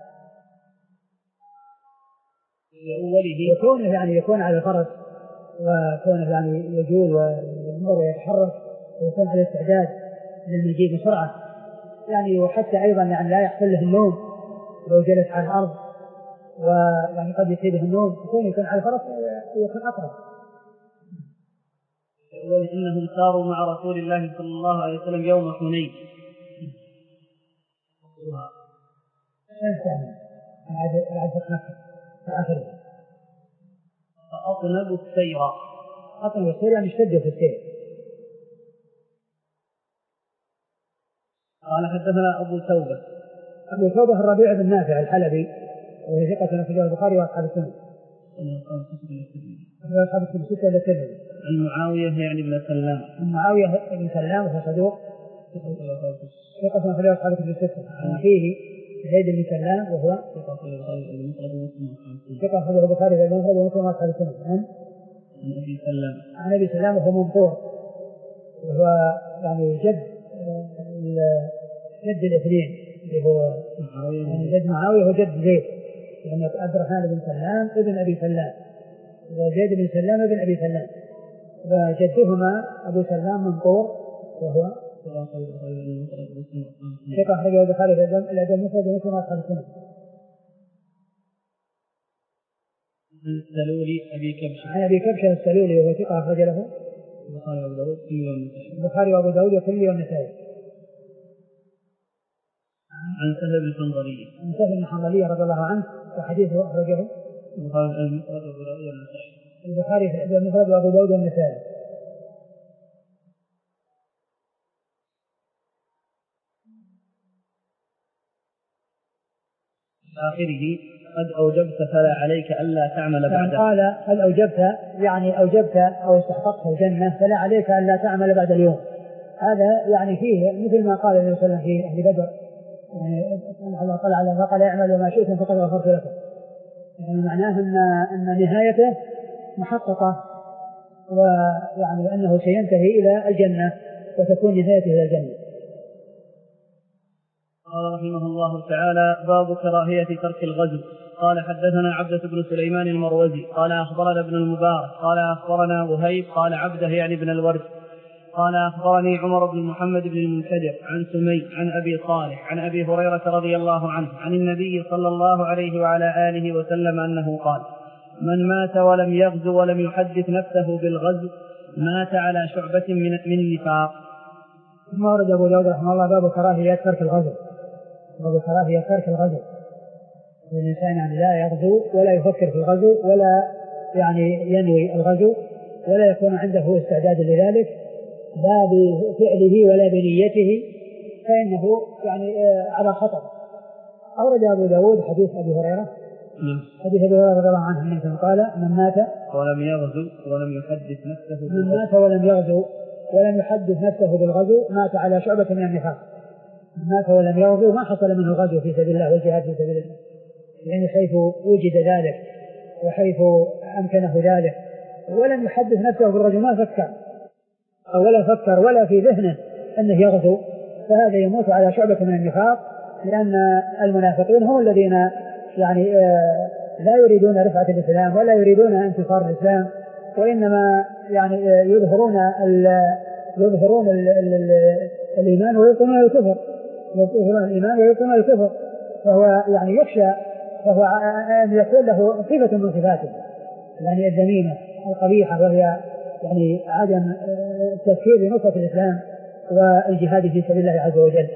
يكون يعني يكون على الفرس وكونه يعني يجول ويمر ويتحرك ويكون على استعداد للمجيء بسرعة يعني وحتى أيضا يعني لا يحصل له النوم لو جلس على الأرض ويعني قد يصيبه النوم يكون يكون على الفرس يكون أقرب. وإنهم ساروا مع رسول الله صلى الله عليه وسلم يوم حنين. فأطنبوا السير. أطنبوا السير يعني اشتدوا في السير. قال حدثنا أبو توبة. أبو توبة الربيع بن نافع الحلبي وهو ثقة في البخاري وأصحاب السنن. أصحاب السنن ستة إلى سبعة. عن معاوية يعني بن سلام. عن معاوية بن سلام وهو صدوق ثقة في أصحاب السنن ستة. عن فيه زيد بن سلام وهو ثقة في البخاري والمسلم ومسلم وأصحاب السنن. عن أبي سلام. عن أبي سلام وهو منصور وهو يعني جد جد الاثنين اللي هو يعني جد معاوية وجد زيد يعني عبد الرحمن بن سلام ابن أبي سلام وزيد بن سلام ابن أبي سلام وجدهما أبو سلام منصور وهو ثقة أخرجه البخاري في الأدب المفرد ومسلم وأصحاب السنن. السلولي أبي كبشة. عن أبي كبشة السلولي وهو ثقة أخرج له البخاري وأبو داود البخاري وأبو داود والترمذي والنسائي. عن سهل بن حنظلية. عن سهل بن حنظلية رضي الله عنه وحديثه أخرجه البخاري في الأدب المفرد وأبو داود والنسائي. آخره قد أوجبت فلا عليك ألا تعمل بعد. قال قد أوجبت يعني أوجبت أو استحققت الجنة فلا عليك ألا تعمل بعد اليوم. هذا يعني فيه مثل ما قال النبي صلى الله عليه وسلم في أهل بدر يعني الله قال على فقال اعمل وما شئتم فقد غفرت لكم. يعني معناه أن أن نهايته محققة ويعني أنه سينتهي إلى الجنة وتكون نهايته إلى الجنة. قال رحمه الله تعالى باب كراهية ترك الغزو. قال حدثنا عبدة بن سليمان المروزي قال أخبرنا ابن المبارك قال أخبرنا وهيب قال عبده يعني ابن الورد قال أخبرني عمر بن محمد بن المنكدر عن سمي عن أبي صالح عن أبي هريرة رضي الله عنه عن النبي صلى الله عليه وعلى آله وسلم أنه قال من مات ولم يغزو ولم يحدث نفسه بالغزو مات على شعبة من من نفاق. ثم ورد أبو داود رحمه الله باب كراهية ترك الغزو. باب كراهية ترك الغزو. الإنسان يعني لا يغزو ولا يفكر في الغزو ولا يعني ينوي الغزو ولا يكون عنده استعداد لذلك لا بفعله ولا بنيته فإنه يعني على خطر. أورد أبو داود حديث أبي هريرة حديث أبي هريرة رضي الله عنه أنه قال من مات ولم يغزو ولم يحدث نفسه من مات ولم يغزو ولم يحدث نفسه بالغزو مات على شعبة من النفاق. من مات ولم يغزو ما حصل منه غزو في سبيل الله والجهاد في سبيل الله يعني حيث وجد ذلك وحيث أمكنه ذلك ولم يحدث نفسه بالغزو ما فكر ولا فكر ولا في ذهنه أنه يغزو فهذا يموت على شعبة من النفاق لأن المنافقين هم الذين يعني لا يريدون رفعة الإسلام ولا يريدون انتصار الإسلام وإنما يعني يظهرون يظهرون الإيمان ويبطنون الكفر يظهرون الإيمان ويبطنون الكفر فهو يعني يخشى فهو أن يكون له صفة من صفاته يعني الذميمة القبيحة وهي يعني عدم التفكير بنصرة الإسلام والجهاد في سبيل الله عز وجل.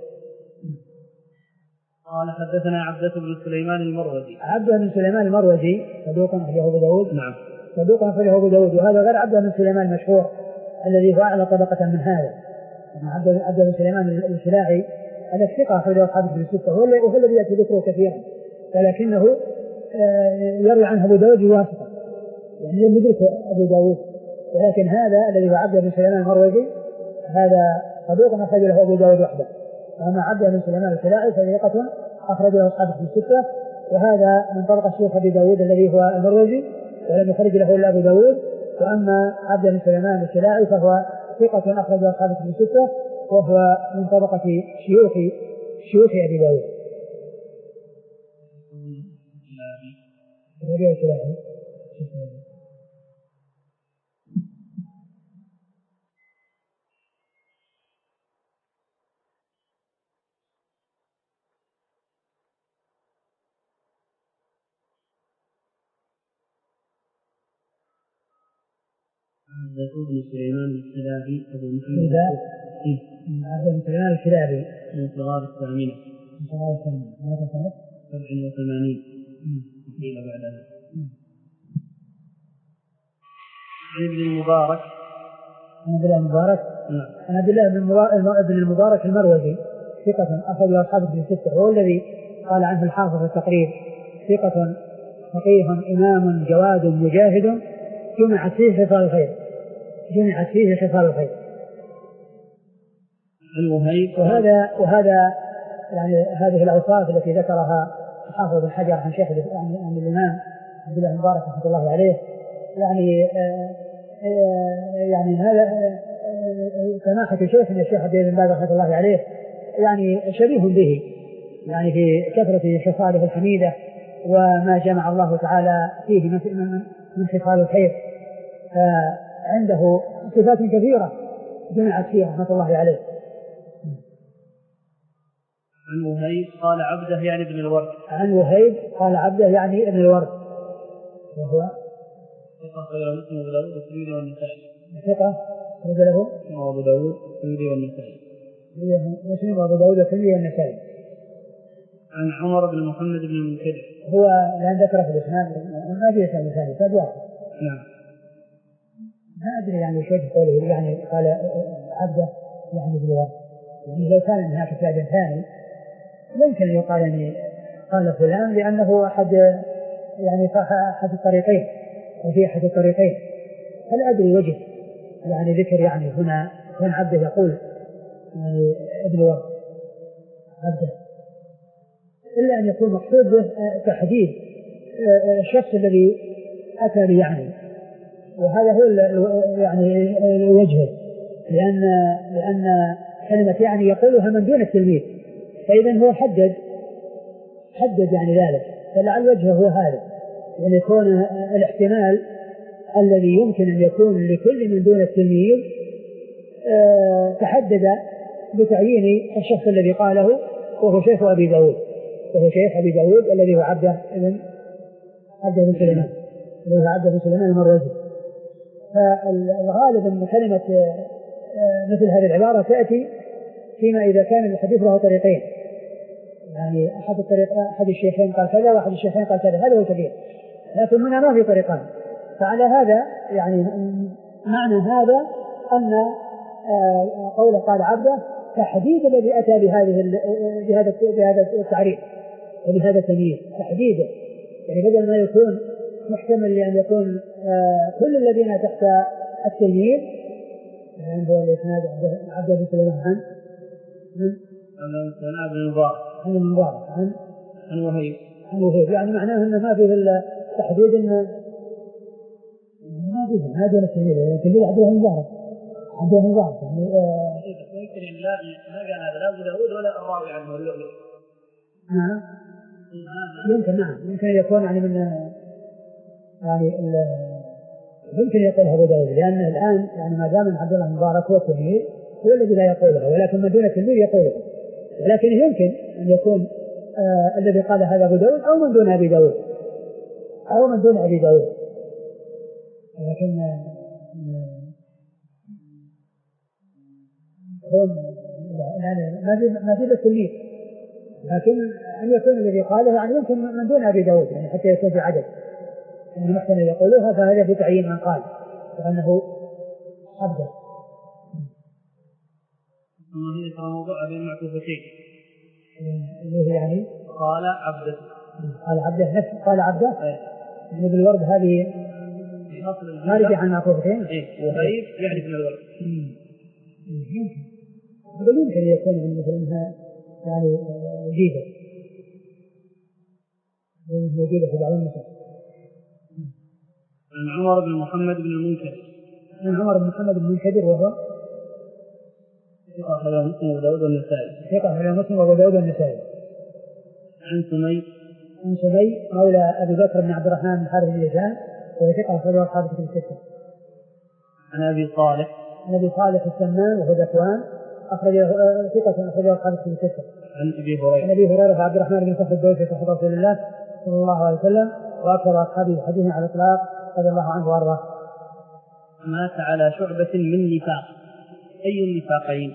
قال حدثنا عبدة بن سليمان المروزي. عبدة بن سليمان المروزي صدوق أخرجه أبو داود. نعم. صدوق أخرجه أبو داود وهذا غير عبدة بن سليمان المشهور الذي هو أعلى طبقة من هذا. عبدة بن سليمان السلاعي هذا الثقة أخرجه أصحاب الكتب الستة وهو الذي يأتي ذكره كثيرا ولكنه يروي عنه أبو داود بواسطة يعني لم يدرك أبو داود ولكن هذا الذي هو عبدة بن سليمان المروزي هذا صدوق أخرج له أبو داود وحده. وأما عبدة بن سليمان السلاعي فثقة أخرج له أصحاب الكتب الستة وهذا من طبقة شيوخ أبي داود الذي هو المروزي ولم يخرج له إلا أبو داود. وأما عبدة بن سليمان السلاعي فهو ثقة أخرج له أصحاب الكتب الستة وهو من طبقة شيوخ شيوخ أبي داود. عبدة بن سليمان الكلابي أبو محمد عبدة بن سليمان الكلابي من صغار الثامنة من صغار الثامنة ماذا سنة؟ سبع وثمانين قيل بعدها. عن ابن المبارك عن عبد الله المبارك عن عبد الله بن المبارك المروزي ثقة أخرج أصحاب في الستة، هو الذي قال عنه الحافظ في التقريب ثقة فقيه إمام جواد مجاهد جمعت فيه خصال الخير جمعت فيه خصال الخير. وهذا وهذا يعني هذه الأوصاف التي ذكرها الحافظ بن حجر عن شيخ عن الإمام عبد الله المبارك رحمه الله عليه، يعني آآ آآ يعني هذا سماحة شيخنا الشيخ عبد الله المبارك رحمه الله عليه يعني شبيه به، يعني في كثرة خصاله الحميدة وما جمع الله تعالى فيه من خصال الخير، فعنده صفات كثيرة جمعت فيه رحمة الله عليه. عن وهيب قال عبده يعني ابن الورد عن وهيب قال عبده يعني ابن الورد وهو ثقة غير مسلم وأبو داود والترمذي والنسائي ثقة رد له وأبو داود والترمذي والنسائي مسلم وأبو داود والترمذي والنسائي. عن عمر بن محمد بن المنكدر هو لأن ذكر في الإسناد ما في إسناد ثاني كتاب واحد. نعم. ما أدري يعني وش وجه قوله يعني قال عبده يعني ابن الورد، يعني لو كان هناك كتاب ثاني ممكن يقال يعني قال فلان لأنه أحد يعني أحد الطريقين وفي أحد الطريقين، هل أدري وجه يعني ذكر يعني هنا كان عبده يقول يعني ابن الورد عبده، إلا أن يكون مقصود به تحديد الشخص الذي أتى به يعني، وهذا هو يعني الوجه، لأن لأن كلمة يعني يقولها من دون التلميذ، فإذا هو حدد حدد يعني ذلك، فلعل وجهه هو هذا، يعني يكون الاحتمال الذي يمكن أن يكون لكل من دون التلميذ اه تحدد بتعيين الشخص الذي قاله وهو شيخ أبي داود وهو شيخ أبي داود الذي هو عبده ابن عبده بن سليمان الذي هو عبده بن سليمان المروزي. فالغالب أن كلمة مثل هذه العبارة تأتي فيما إذا كان الحديث له طريقين، يعني أحد الطريق أحد الشيخين قال كذا وأحد الشيخين قال كذا، هذا هو الكبير، لكن هنا ما في طريقان. فعلى هذا يعني معنى هذا أن قوله قال عبده تحديد الذي أتى بهذه بهذا بهذا التعريف وبهذا التمييز تحديده، يعني بدل ما يكون محتمل لأن يكون كل الذين تحت التمييز يعني هو الإسناد عبده بن سليمان عن عن ابن المبارك عن المبارك عن عن وهيب عن وهيب، يعني معناه أنه ما في التحديد إن ما فيه ما دون التمييز، التمييز عبده بن المبارك عبده بن المبارك يعني يمكن أن لا ما كان هذا لا أبو داود ولا الراوي عنه اللؤلؤ. نعم يمكن نعم يمكن يكون يعني من يعني يمكن يقولها أبو داود، لأن الآن يعني ما دام عبد الله المبارك هو التلميذ هو الذي لا يقولها، ولكن من دون التلميذ يقولها، ولكن يمكن أن يكون آه الذي قال هذا أبو داود أو من دون أبي داود أو من دون أبي داود، لكن يعني ما في ما في التلميذ، لكن أن يكون الذي قاله يعني يمكن من دون أبي داود، يعني حتى يكون في عدد من المحسن يقولها، فهذا في تعيين من قال وأنه عبده. ثم هي ترى موضوع بين معكوفتين اللي هي يعني قال عبده قال عبده نفس قال عبده يعني بالورد هذه خارجة عن معكوفتين وهيب يعني من الورد يمكن هذا يمكن يكون من مثلها يعني جيدة موجودة في بعض النسخ. عن عمر بن محمد بن المنكدر عن عمر بن محمد بن المنكدر وهو ثقة أخرجه مسلم وأبو داود والنسائي ثقة أخرجه مسلم وأبو داود والنسائي. عن سمي عن سمي مولى أبي بكر بن عبد الرحمن بن حارث بن هشام وهو ثقة أخرجه أصحاب كتب الستة. عن أبي صالح عن أبي صالح السمان وهو ذكوان أخرجه ثقة أخرجه أصحاب كتب الستة. عن أبي هريرة عن أبي هريرة عبد الرحمن بن صخر الدوسي صحابة رسول الله صلى الله عليه وسلم وأكثر أصحابه حديثا على الإطلاق رضي الله عنه وأرضاه. مات على شعبة من نفاق، أي النفاقين؟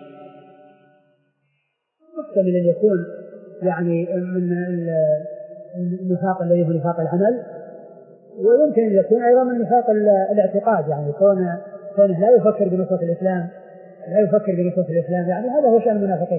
محتمل أن يكون يعني من النفاق الذي هو نفاق العمل، ويمكن أن يكون أيضا من نفاق الاعتقاد، يعني كونه كونه لا يفكر بنصرة الإسلام لا يفكر بنصرة الإسلام يعني هذا هو شأن المنافقين.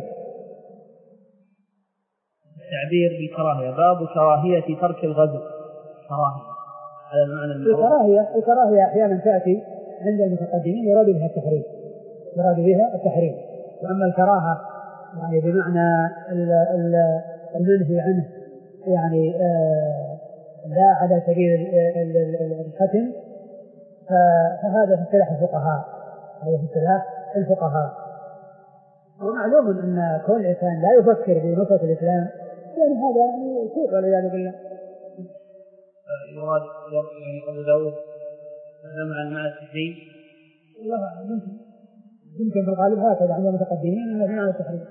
التعبير بالكراهية، باب كراهية ترك الغزو، كراهية على المعنى المعروف. الكراهية الكراهية أحيانا تأتي عند المتقدمين يراد بها التحريم يراد بها التحريم وأما الكراهة يعني بمعنى المنهي عنه يعني آه لا على سبيل الختم، فهذا في اصطلاح الفقهاء هذا في اصطلاح الفقهاء. ومعلوم أن كل الإنسان لا يفكر بنصرة الإسلام يعني هذا يعني سوء والعياذ بالله. يراد يعني أبو داود هذا مع المعنى التحريم؟ والله يمكن يمكن في الغالب هكذا عند المتقدمين أنه معنى التحريم.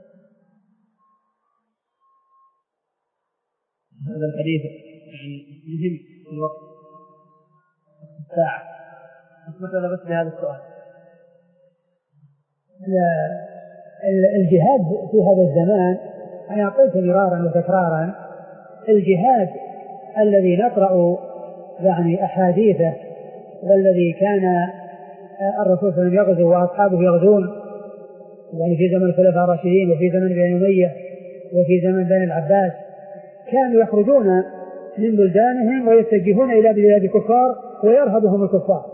هذا الحديث يعني مهم في الوقت الساعة، مثلا بس بهذا السؤال. الجهاد في هذا الزمان أنا قلت مرارا وتكرارا الجهاد الذي نقرأ يعني أحاديثه والذي كان الرسول صلى الله عليه وسلم يغزو وأصحابه يغزون يعني في زمن الخلفاء الراشدين وفي زمن بني أمية وفي زمن بني العباس كانوا يخرجون من بلدانهم ويتجهون إلى بلاد الكفار ويرهبهم الكفار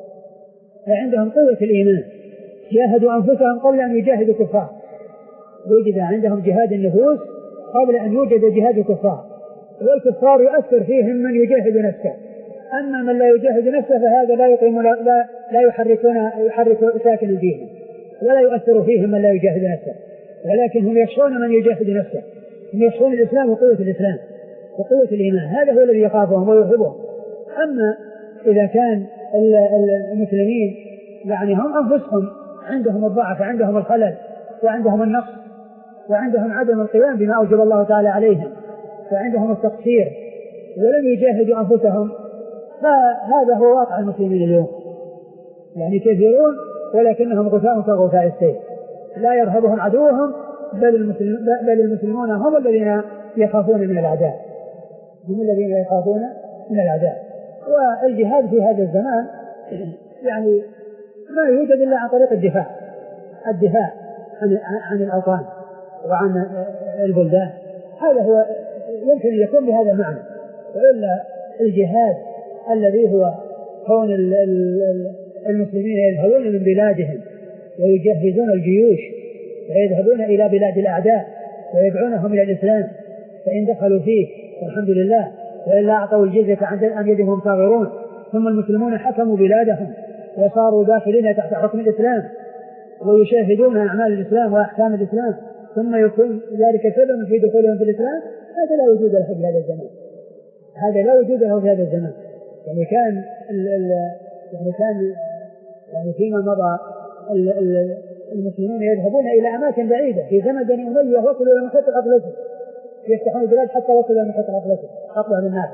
فعندهم قوة الإيمان جاهدوا أنفسهم قبل أن يجاهدوا الكفار وجد عندهم جهاد النفوس قبل أن يوجد جهاد الكفار والكفار يؤثر فيهم من يجاهد نفسه أما من لا يجاهد نفسه فهذا لا يقيم لا, لا يحركون يحرك ساكن دينه ولا يؤثر فيهم من لا يجاهد نفسه ولكن هم يخشون من يجاهد نفسه هم يخشون الإسلام وقوة الإسلام وقوة الإيمان هذا هو الذي يخافهم ويرهبهم. أما إذا كان المسلمين يعني هم أنفسهم عندهم الضعف وعندهم الخلل وعندهم النقص وعندهم عدم القيام بما أوجب الله تعالى عليهم وعندهم التقصير ولم يجاهدوا أنفسهم فهذا هو واقع المسلمين اليوم يعني كثيرون ولكنهم غثاء كغثاء السيل لا يرهبهم عدوهم بل, المسلم بل المسلمون هم الذين يخافون من الأعداء هم الذين يخافون من الأعداء. والجهاد في هذا الزمان يعني ما يوجد إلا عن طريق الدفاع الدفاع عن, عن الأوطان وعن البلدان هذا هو يمكن أن يكون بهذا المعنى وإلا الجهاد الذي هو كون المسلمين يذهبون من بلادهم ويجهزون الجيوش ويذهبون إلى بلاد الأعداء ويدعونهم إلى الإسلام فإن دخلوا فيه والحمد لله وإلا أعطوا الجزية عن يدهم صاغرون ثم المسلمون حكموا بلادهم وصاروا داخلين تحت حكم الإسلام ويشاهدون أعمال الإسلام وأحكام الإسلام ثم يكون ذلك سبب في دخولهم في الإسلام هذا لا وجود له في هذا الزمان هذا لا وجود له في هذا الزمان يعني كان ال ال يعني كان يعني فيما مضى ال ال المسلمون يذهبون إلى أماكن بعيدة في زمن بني أمية وصلوا إلى محيط الأطلسي يفتحون البلاد حتى وصلوا إلى محيط الأطلسي أطلع بالنافع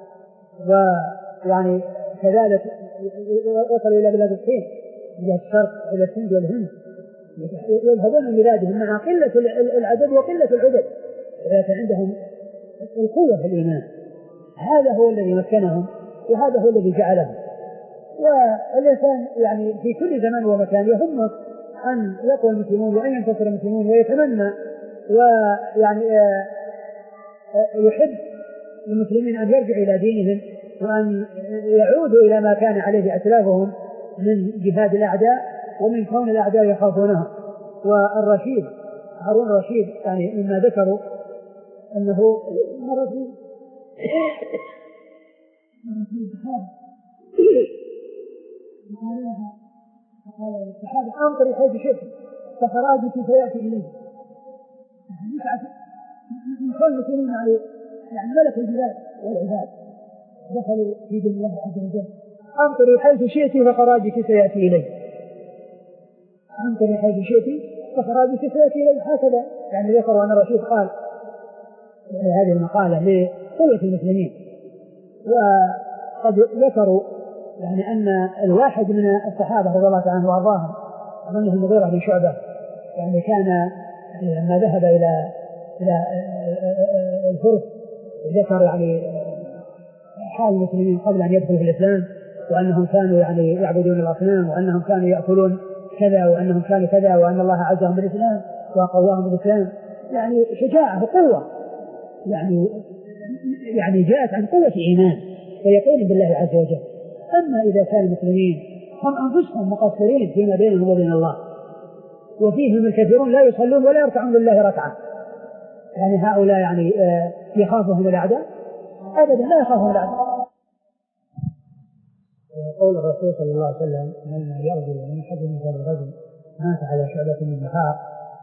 ويعني كذلك وصلوا إلى بلاد الصين إلى الشرق إلى الهند والهند يذهبون من بلادهم مع قلة العدد وقلة العدد ولكن عندهم القوة في الإيمان هذا هو الذي مكنهم وهذا هو الذي جعلهم. والإنسان يعني في كل زمان ومكان يهمه أن يقوى المسلمون وأن ينتصر المسلمون ويتمنى ويعني يحب المسلمين أن يرجعوا إلى دينهم وأن يعودوا إلى ما كان عليه أسلافهم من جهاد الأعداء ومن كون الأعداء يخافونهم. والرشيد هارون الرشيد يعني مما ذكروا أنه مر في فقال الصحابة أمطري حيث شئت فخراجك سيأتي إليه من كل المسلمين يعني ملك البلاد والعباد دخلوا في دين الله عز وجل أمطري حيث شئت فخراجك سيأتي إليه أمطري حيث شئت فخراجك سيأتي إليه هكذا يعني ذكروا أن الرشيد قال هذه المقالة لقوة المسلمين. وقد ذكروا يعني أن الواحد من الصحابة رضي الله عنه وأرضاهم أظنه المغيرة بن شعبة يعني كان لما ذهب إلى إلى الفرس ذكر يعني حال المسلمين قبل أن يدخلوا في الإسلام وأنهم كانوا يعني يعبدون الأصنام وأنهم كانوا يأكلون كذا وأنهم كانوا كذا وأن الله عزهم بالإسلام وقواهم بالإسلام، يعني شجاعة وقوة، يعني يعني جاءت عن قوة إيمان ويقين بالله عز وجل. أما إذا كان المسلمين هم أنفسهم مقصرين فيما بينهم وبين الله وفيهم الكثيرون لا يصلون ولا يركعون لله ركعة، يعني هؤلاء يعني يخافهم الأعداء؟ أبدا لا يخافهم الأعداء. قول الرسول صلى الله عليه وسلم من يرجو من حد من هذا الرجل مات على شعبة من النفاق،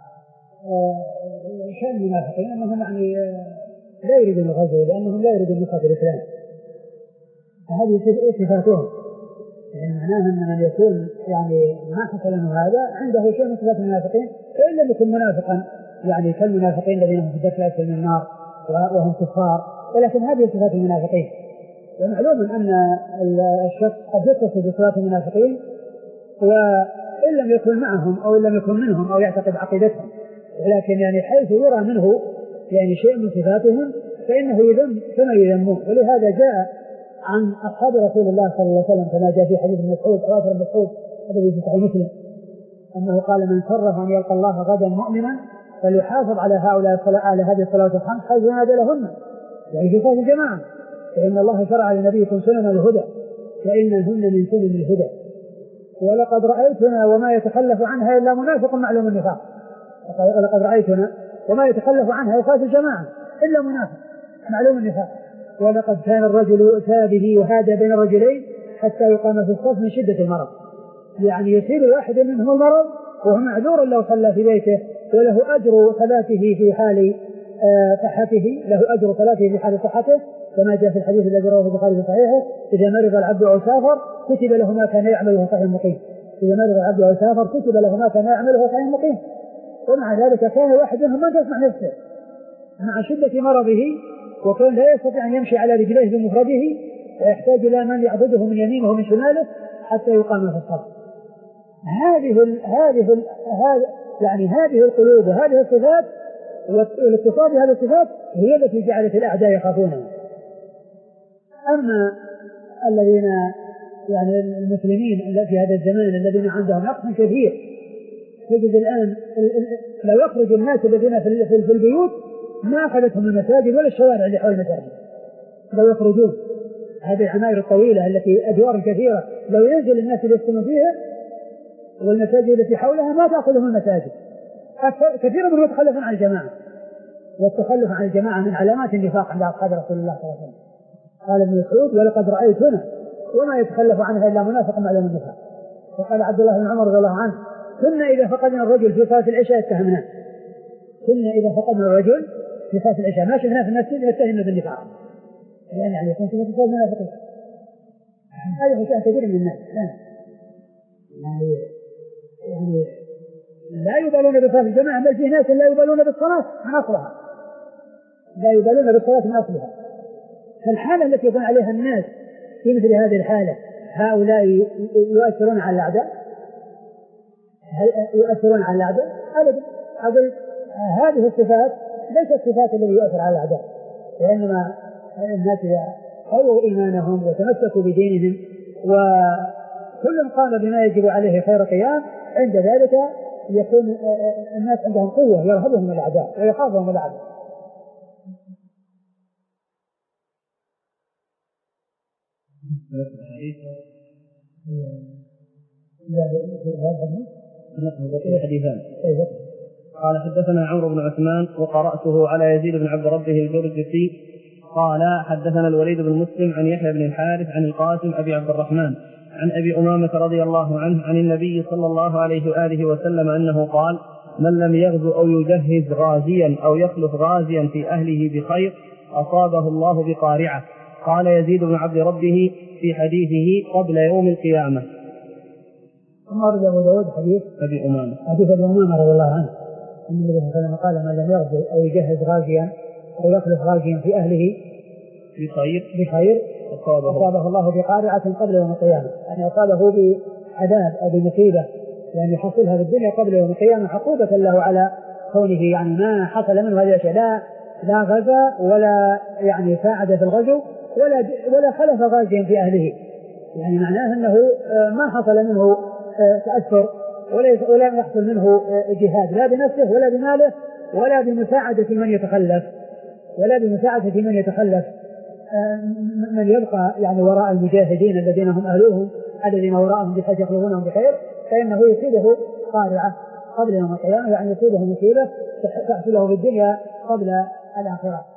شأن المنافقين أنهم يعني لا يريدون الغزو لأنهم لا يريدون نصرة الإسلام، هذه صفاتهم، يعني معناها أن من يكون يعني ما حصل له هذا عنده شيء من صفات المنافقين، فإن لم يكن منافقا يعني كالمنافقين الذين هم في الدرك الأسفل من النار وهم كفار، ولكن هذه صفات المنافقين. ومعلوم أن الشخص قد يتصف بصفات المنافقين وإن لم يكن معهم أو إن لم يكن منهم أو يعتقد عقيدتهم، ولكن يعني حيث يرى منه يعني شيء من صفاتهم فإنه يذم كما يذمون. ولهذا جاء عن أصحاب رسول الله صلى الله عليه وسلم كما جاء في حديث مسعود أو أثر مسعود الذي في صحيح مسلم أنه قال من سره أن يلقى الله غدا مؤمنا فليحافظ على هؤلاء على هذه الصلوات الخمس حيث ينادى لهن، يعني في صلاة الجماعة، فإن الله شرع لنبيكم سنن الهدى وإنهن من سنن الهدى ولقد رأيتنا وما يتخلف عنها إلا منافق معلوم النفاق، ولقد رأيتنا وما يتخلف عنها يخاف الجماعة إلا منافق معلوم النفاق، ولقد كان الرجل يؤتى به وهذا بين الرجلين حتى يقام في الصف من شدة المرض، يعني يصيب الواحد منهم المرض وهو معذور لو صلى في بيته وله أجر صلاته في حال صحته، له أجر صلاته في حال صحته كما جاء في الحديث الذي رواه البخاري في صحيحه إذا مرض العبد أو سافر كتب له ما كان يعمله صحيح مقيم، إذا مرض العبد أو سافر كتب له ما كان يعمله صحيح مقيم. ومع ذلك كان واحد منهم ما تسمع نفسه مع شدة مرضه وكان لا يستطيع أن يمشي على رجليه بمفرده ويحتاج إلى من يعضده من يمينه ومن شماله حتى يقام في الصف. هذه ال هذه ال هذه يعني هذه القلوب وهذه الصفات والاتصال بهذه الصفات هي التي جعلت الأعداء يخافونها. أما الذين يعني المسلمين في هذا الزمان الذين عندهم نقص كثير، تجد الآن لو يخرج الناس الذين في البيوت ما أخذتهم المساجد ولا الشوارع اللي حول المساجد، لو يخرجون هذه العماير الطويلة التي أدوار كثيرة لو ينزل الناس اللي يسكنون فيها والمساجد التي حولها ما تأخذهم المساجد، كثير منهم يتخلفون عن الجماعة، والتخلف عن الجماعة من علامات النفاق عند أصحاب رسول الله صلى الله عليه وسلم. قال ابن مسعود ولقد رأيتنا وما يتخلف عنها إلا منافق معلوم النفاق. وقال عبد الله بن عمر رضي الله عنه كنا إذا فقدنا الرجل في صلاة العشاء اتهمناه، كنا إذا فقدنا الرجل في صلاة العشاء ما شفناه في المسجد نتهمه بالنفاق، يعني يعني يكون في صلاة المنافقين. هذا شيء كثير من الناس يعني يعني لا يبالون بصلاة الجماعة، بل في ناس لا يبالون بالصلاة من أصلها، لا يبالون بالصلاة من أصلها. فالحالة التي يكون عليها الناس في مثل هذه الحالة هؤلاء يؤثرون على الأعداء، يؤثرون على الأعداء أبدا. أقول هذه الصفات ليست صفات الذي يؤثر على الأعداء، وإنما الناس قووا إيمانهم وتمسكوا بدينهم وكل قام بما يجب عليه خير قيام، عند ذلك يكون الناس عندهم قوة يرهبهم الأعداء ويخافهم الأعداء. قال حدثنا عمرو بن عثمان وقرأته على يزيد بن عبد ربه البرجسي قال حدثنا الوليد بن مسلم عن يحيى بن الحارث عن القاسم أبي عبد الرحمن عن أبي أمامة رضي الله عنه عن النبي صلى الله عليه وآله وسلم أنه قال من لم يغزو أو يجهز غازيا أو يخلف غازيا في أهله بخير أصابه الله بقارعة. قال يزيد بن عبد ربه في حديثه قبل يوم القيامة. ثم أرد أبو داود حديث أبي أمامة حديث أبي أمامة رضي الله عنه أن النبي صلى الله عليه وسلم قال من لم يغزو أو يجهز غازيا أو يخلف غازيا في أهله بخير بخير أصابه الله بقارعة قبل يوم القيامة، يعني أصابه بعذاب أو بمصيبة يعني يحصلها في الدنيا قبل يوم القيامة عقوبة له على كونه يعني ما حصل منه هذه الأشياء، لا لا غزا ولا يعني ساعد في الغزو ولا ولا خلف غازيا في أهله، يعني معناه أنه ما حصل منه تأثر ولا يحصل منه جهاد لا بنفسه ولا بماله ولا بمساعدة من يتخلف ولا بمساعدة من يتخلف من يبقى يعني وراء المجاهدين الذين هم أهلوهم الذين وراءهم بحيث يخلفونهم بخير، فإنه يصيبه قارعة قبل يوم القيامة، يعني يصيبه مصيبة تحصله في الدنيا قبل الآخرة.